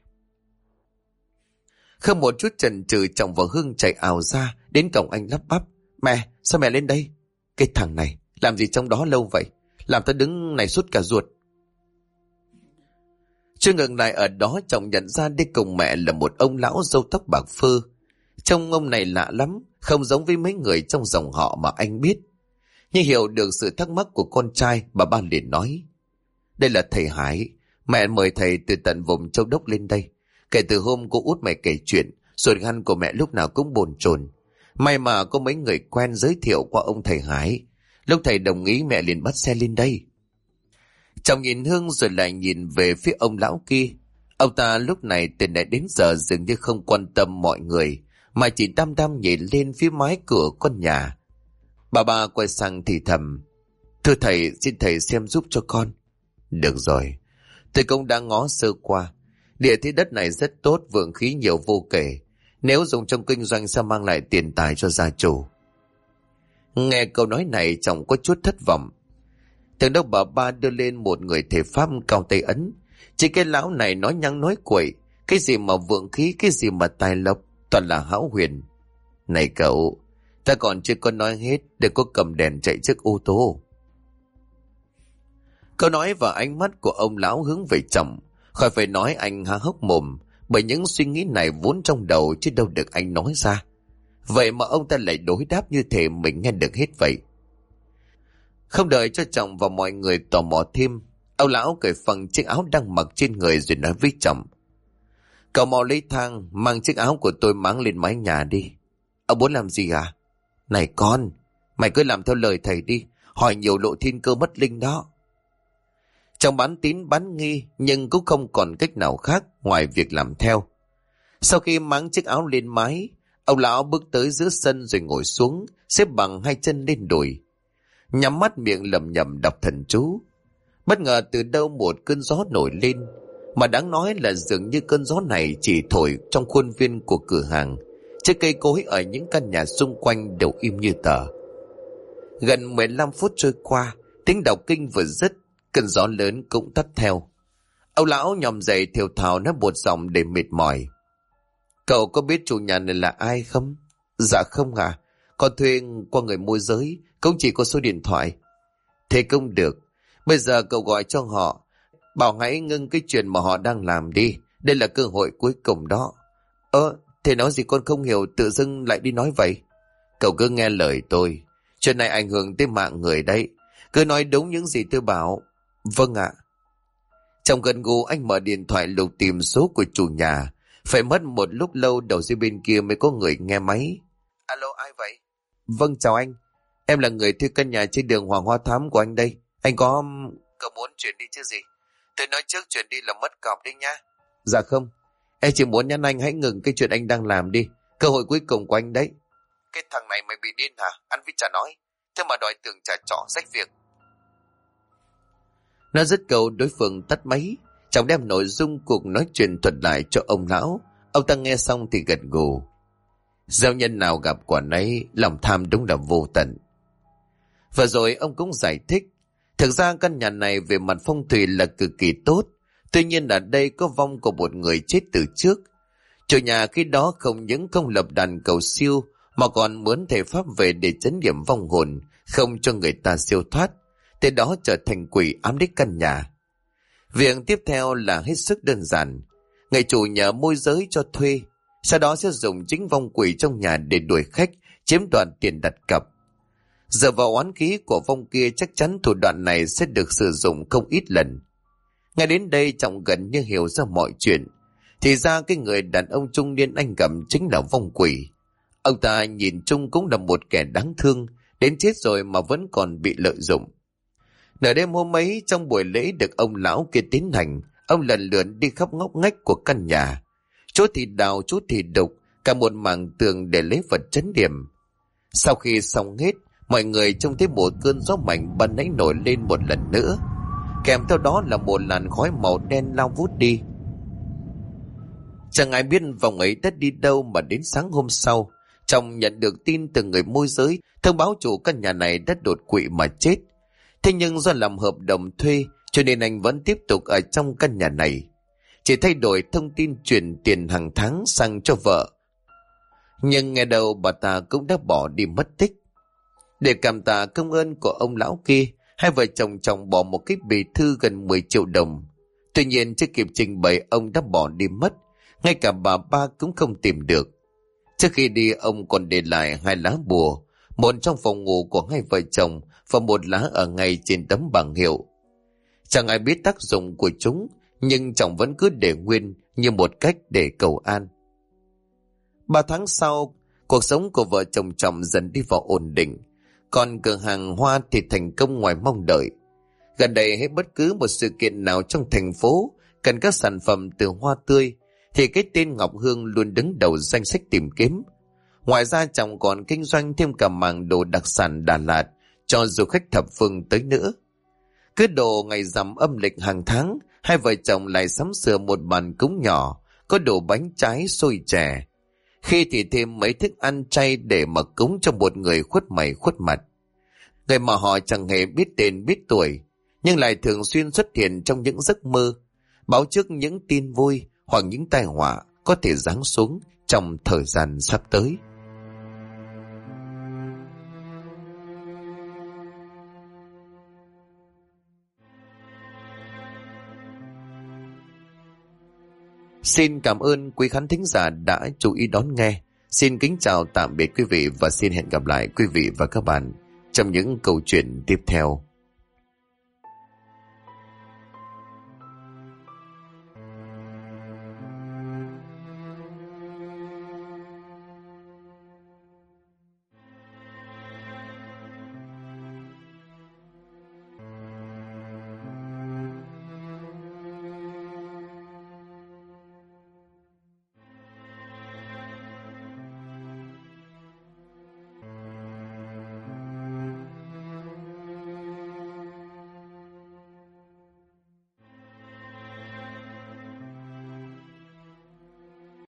Không một chút chần chừ, chồng và Hương chạy ào ra đến cổng anh lắp bắp: Mẹ, sao mẹ lên đây? Cái thằng này làm gì trong đó lâu vậy? Làm ta đứng này suốt cả ruột. Chưa ngừng lại ở đó, chồng nhận ra đi cùng mẹ là một ông lão râu tóc bạc phơ. Trông ông này lạ lắm, không giống với mấy người trong dòng họ mà anh biết. Nhưng hiểu được sự thắc mắc của con trai, bà ba liền nói: Đây là thầy Hải. Mẹ mời thầy từ tận vùng Châu Đốc lên đây. Kể từ hôm cô út mẹ kể chuyện, ruột gan của mẹ lúc nào cũng bồn chồn. May mà có mấy người quen giới thiệu qua ông thầy Hải. Lúc thầy đồng ý, mẹ liền bắt xe lên đây. Chồng nhìn Hương rồi lại nhìn về phía ông lão kia. Ông ta lúc này từ nãy đến giờ dường như không quan tâm mọi người, mà chỉ đăm đăm nhìn lên phía mái cửa con nhà. Bà ba quay sang thì thầm: Thưa thầy, xin thầy xem giúp cho con. Được rồi, tôi cũng đã ngó sơ qua. Địa thế đất này rất tốt, vượng khí nhiều vô kể. Nếu dùng trong kinh doanh sẽ mang lại tiền tài cho gia chủ. Nghe câu nói này, chồng có chút thất vọng. Thường đâu bà ba đưa lên một người thể pháp cao tay ấn. Chỉ cái lão này nói nhăng nói quậy, cái gì mà vượng khí, cái gì mà tài lộc, toàn là hão huyền. Này cậu, ta còn chưa có nói hết, đừng có cầm đèn chạy trước ô tô. Câu nói và ánh mắt của ông lão hướng về chồng. Khỏi phải nói, anh há hốc mồm, bởi những suy nghĩ này vốn trong đầu chứ đâu được anh nói ra. Vậy mà ông ta lại đối đáp như thể mình nghe được hết vậy. Không đợi cho chồng và mọi người tò mò thêm, ông lão cởi phăng chiếc áo đang mặc trên người rồi nói với chồng: Cậu mau lấy thang mang chiếc áo của tôi máng lên mái nhà đi. Ông muốn làm gì à? Này con, mày cứ làm theo lời thầy đi, hỏi nhiều lộ thiên cơ mất linh đó. Chồng bán tín bán nghi, nhưng cũng không còn cách nào khác ngoài việc làm theo. Sau khi máng chiếc áo lên mái, ông lão bước tới giữa sân rồi ngồi xuống, xếp bằng hai chân lên đùi, nhắm mắt miệng lẩm nhẩm đọc thần chú. Bất ngờ từ đâu một cơn gió nổi lên, mà đáng nói là dường như cơn gió này chỉ thổi trong khuôn viên của cửa hàng, chứ cây cối ở những căn nhà xung quanh đều im như tờ. Gần 15 phút trôi qua, tiếng đọc kinh vừa dứt, cơn gió lớn cũng tắt theo. Ông lão nhòm dậy thều thào nói một giọng để mệt mỏi: "Cậu có biết chủ nhà này là ai không?" "Dạ không à, con thuê qua người môi giới, cũng chỉ có số điện thoại." "Thế cũng được, bây giờ cậu gọi cho họ, bảo hãy ngưng cái chuyện mà họ đang làm đi, đây là cơ hội cuối cùng đó." Thế nói gì con không hiểu, tự dưng lại đi nói vậy?" "Cậu cứ nghe lời tôi, chuyện này ảnh hưởng tới mạng người đấy, cứ nói đúng những gì tôi bảo." "Vâng ạ." Trong gần gù anh mở điện thoại lục tìm số của chủ nhà, phải mất một lúc lâu đầu dây bên kia mới có người nghe máy. "Alo, ai vậy?" "Vâng, chào anh, em là người thuê căn nhà trên đường Hoàng Hoa Thám của anh đây. Anh có..." "Cậu muốn chuyển đi chứ gì? Tôi nói trước chuyển đi là mất cọc đấy nhá." "Dạ không, em chỉ muốn nhắn anh hãy ngừng cái chuyện anh đang làm đi, cơ hội cuối cùng của anh đấy." "Cái thằng này mày bị điên hả? Ăn vít chả nói, thế mà đòi tưởng trả trọ rách việc." Nó dứt câu đối phương tắt máy, chồng đem nội dung cuộc nói chuyện thuật lại cho ông lão. Ông ta nghe xong thì gật gù. Gieo nhân nào gặp quả nấy, lòng tham đúng là vô tận. Và rồi ông cũng giải thích, thực ra căn nhà này về mặt phong thủy là cực kỳ tốt, tuy nhiên ở đây có vong của một người chết từ trước. Chủ nhà khi đó không những không lập đàn cầu siêu, mà còn mướn thầy pháp về để trấn điểm vong hồn, không cho người ta siêu thoát, từ đó trở thành quỷ ám đích căn nhà. Việc tiếp theo là hết sức đơn giản. Người chủ nhờ môi giới cho thuê, sau đó sẽ dùng chính vong quỷ trong nhà để đuổi khách, chiếm đoạt tiền đặt cọc. Dựa vào oán khí của vong kia, chắc chắn thủ đoạn này sẽ được sử dụng không ít lần. Ngay đến đây Trọng gần như hiểu ra mọi chuyện. Thì ra cái người đàn ông trung niên anh gặp chính là vong quỷ. Ông ta nhìn chung cũng là một kẻ đáng thương, đến chết rồi mà vẫn còn bị lợi dụng. Nửa đêm hôm ấy, trong buổi lễ được ông lão kia tiến hành, ông lần lượt đi khắp ngóc ngách của căn nhà, chỗ thì đào, chỗ thì đục, cả một mảng tường để lấy vật trấn điểm. Sau khi xong hết, mọi người trông thấy một cơn gió mạnh ban nãy nổi lên một lần nữa, kèm theo đó là một làn khói màu đen lao vút đi. Chẳng ai biết vòng ấy đã đi đâu mà đến sáng hôm sau, Trọng nhận được tin từ người môi giới thông báo chủ căn nhà này đã đột quỵ mà chết. Thế nhưng do làm hợp đồng thuê cho nên anh vẫn tiếp tục ở trong căn nhà này, chỉ thay đổi thông tin chuyển tiền hàng tháng sang cho vợ. Nhưng nghe đầu bà ta cũng đã bỏ đi mất tích. Để cảm tạ công ơn của ông lão kia, hai vợ chồng Trọng bỏ một cái bì thư gần 10 triệu đồng. Tuy nhiên chưa kịp trình bày ông đã bỏ đi mất, ngay cả bà ba cũng không tìm được. Trước khi đi ông còn để lại 2 lá bùa, một trong phòng ngủ của hai vợ chồng và một lá ở ngay trên tấm bảng hiệu. Chẳng ai biết tác dụng của chúng, nhưng Trọng vẫn cứ để nguyên như một cách để cầu an. 3 tháng sau, cuộc sống của vợ chồng Trọng dần đi vào ổn định, còn cửa hàng hoa thì thành công ngoài mong đợi. Gần đây hết bất cứ một sự kiện nào trong thành phố cần các sản phẩm từ hoa tươi thì cái tên Ngọc Hương luôn đứng đầu danh sách tìm kiếm. Ngoài ra Trọng còn kinh doanh thêm cả mảng đồ đặc sản Đà Lạt cho du khách thập phương tới nữa. Cứ độ ngày rằm âm lịch hàng tháng, hai vợ chồng lại sắm sửa một bàn cúng nhỏ, có đồ bánh trái xôi chè. Khi thì thêm mấy thức ăn chay để mà cúng cho một người khuất mày khuất mặt. Người mà họ chẳng hề biết tên biết tuổi, nhưng lại thường xuyên xuất hiện trong những giấc mơ, báo trước những tin vui hoặc những tai họa có thể giáng xuống trong thời gian sắp tới. Xin cảm ơn quý khán thính giả đã chú ý đón nghe. Xin kính chào tạm biệt quý vị và xin hẹn gặp lại quý vị và các bạn trong những câu chuyện tiếp theo.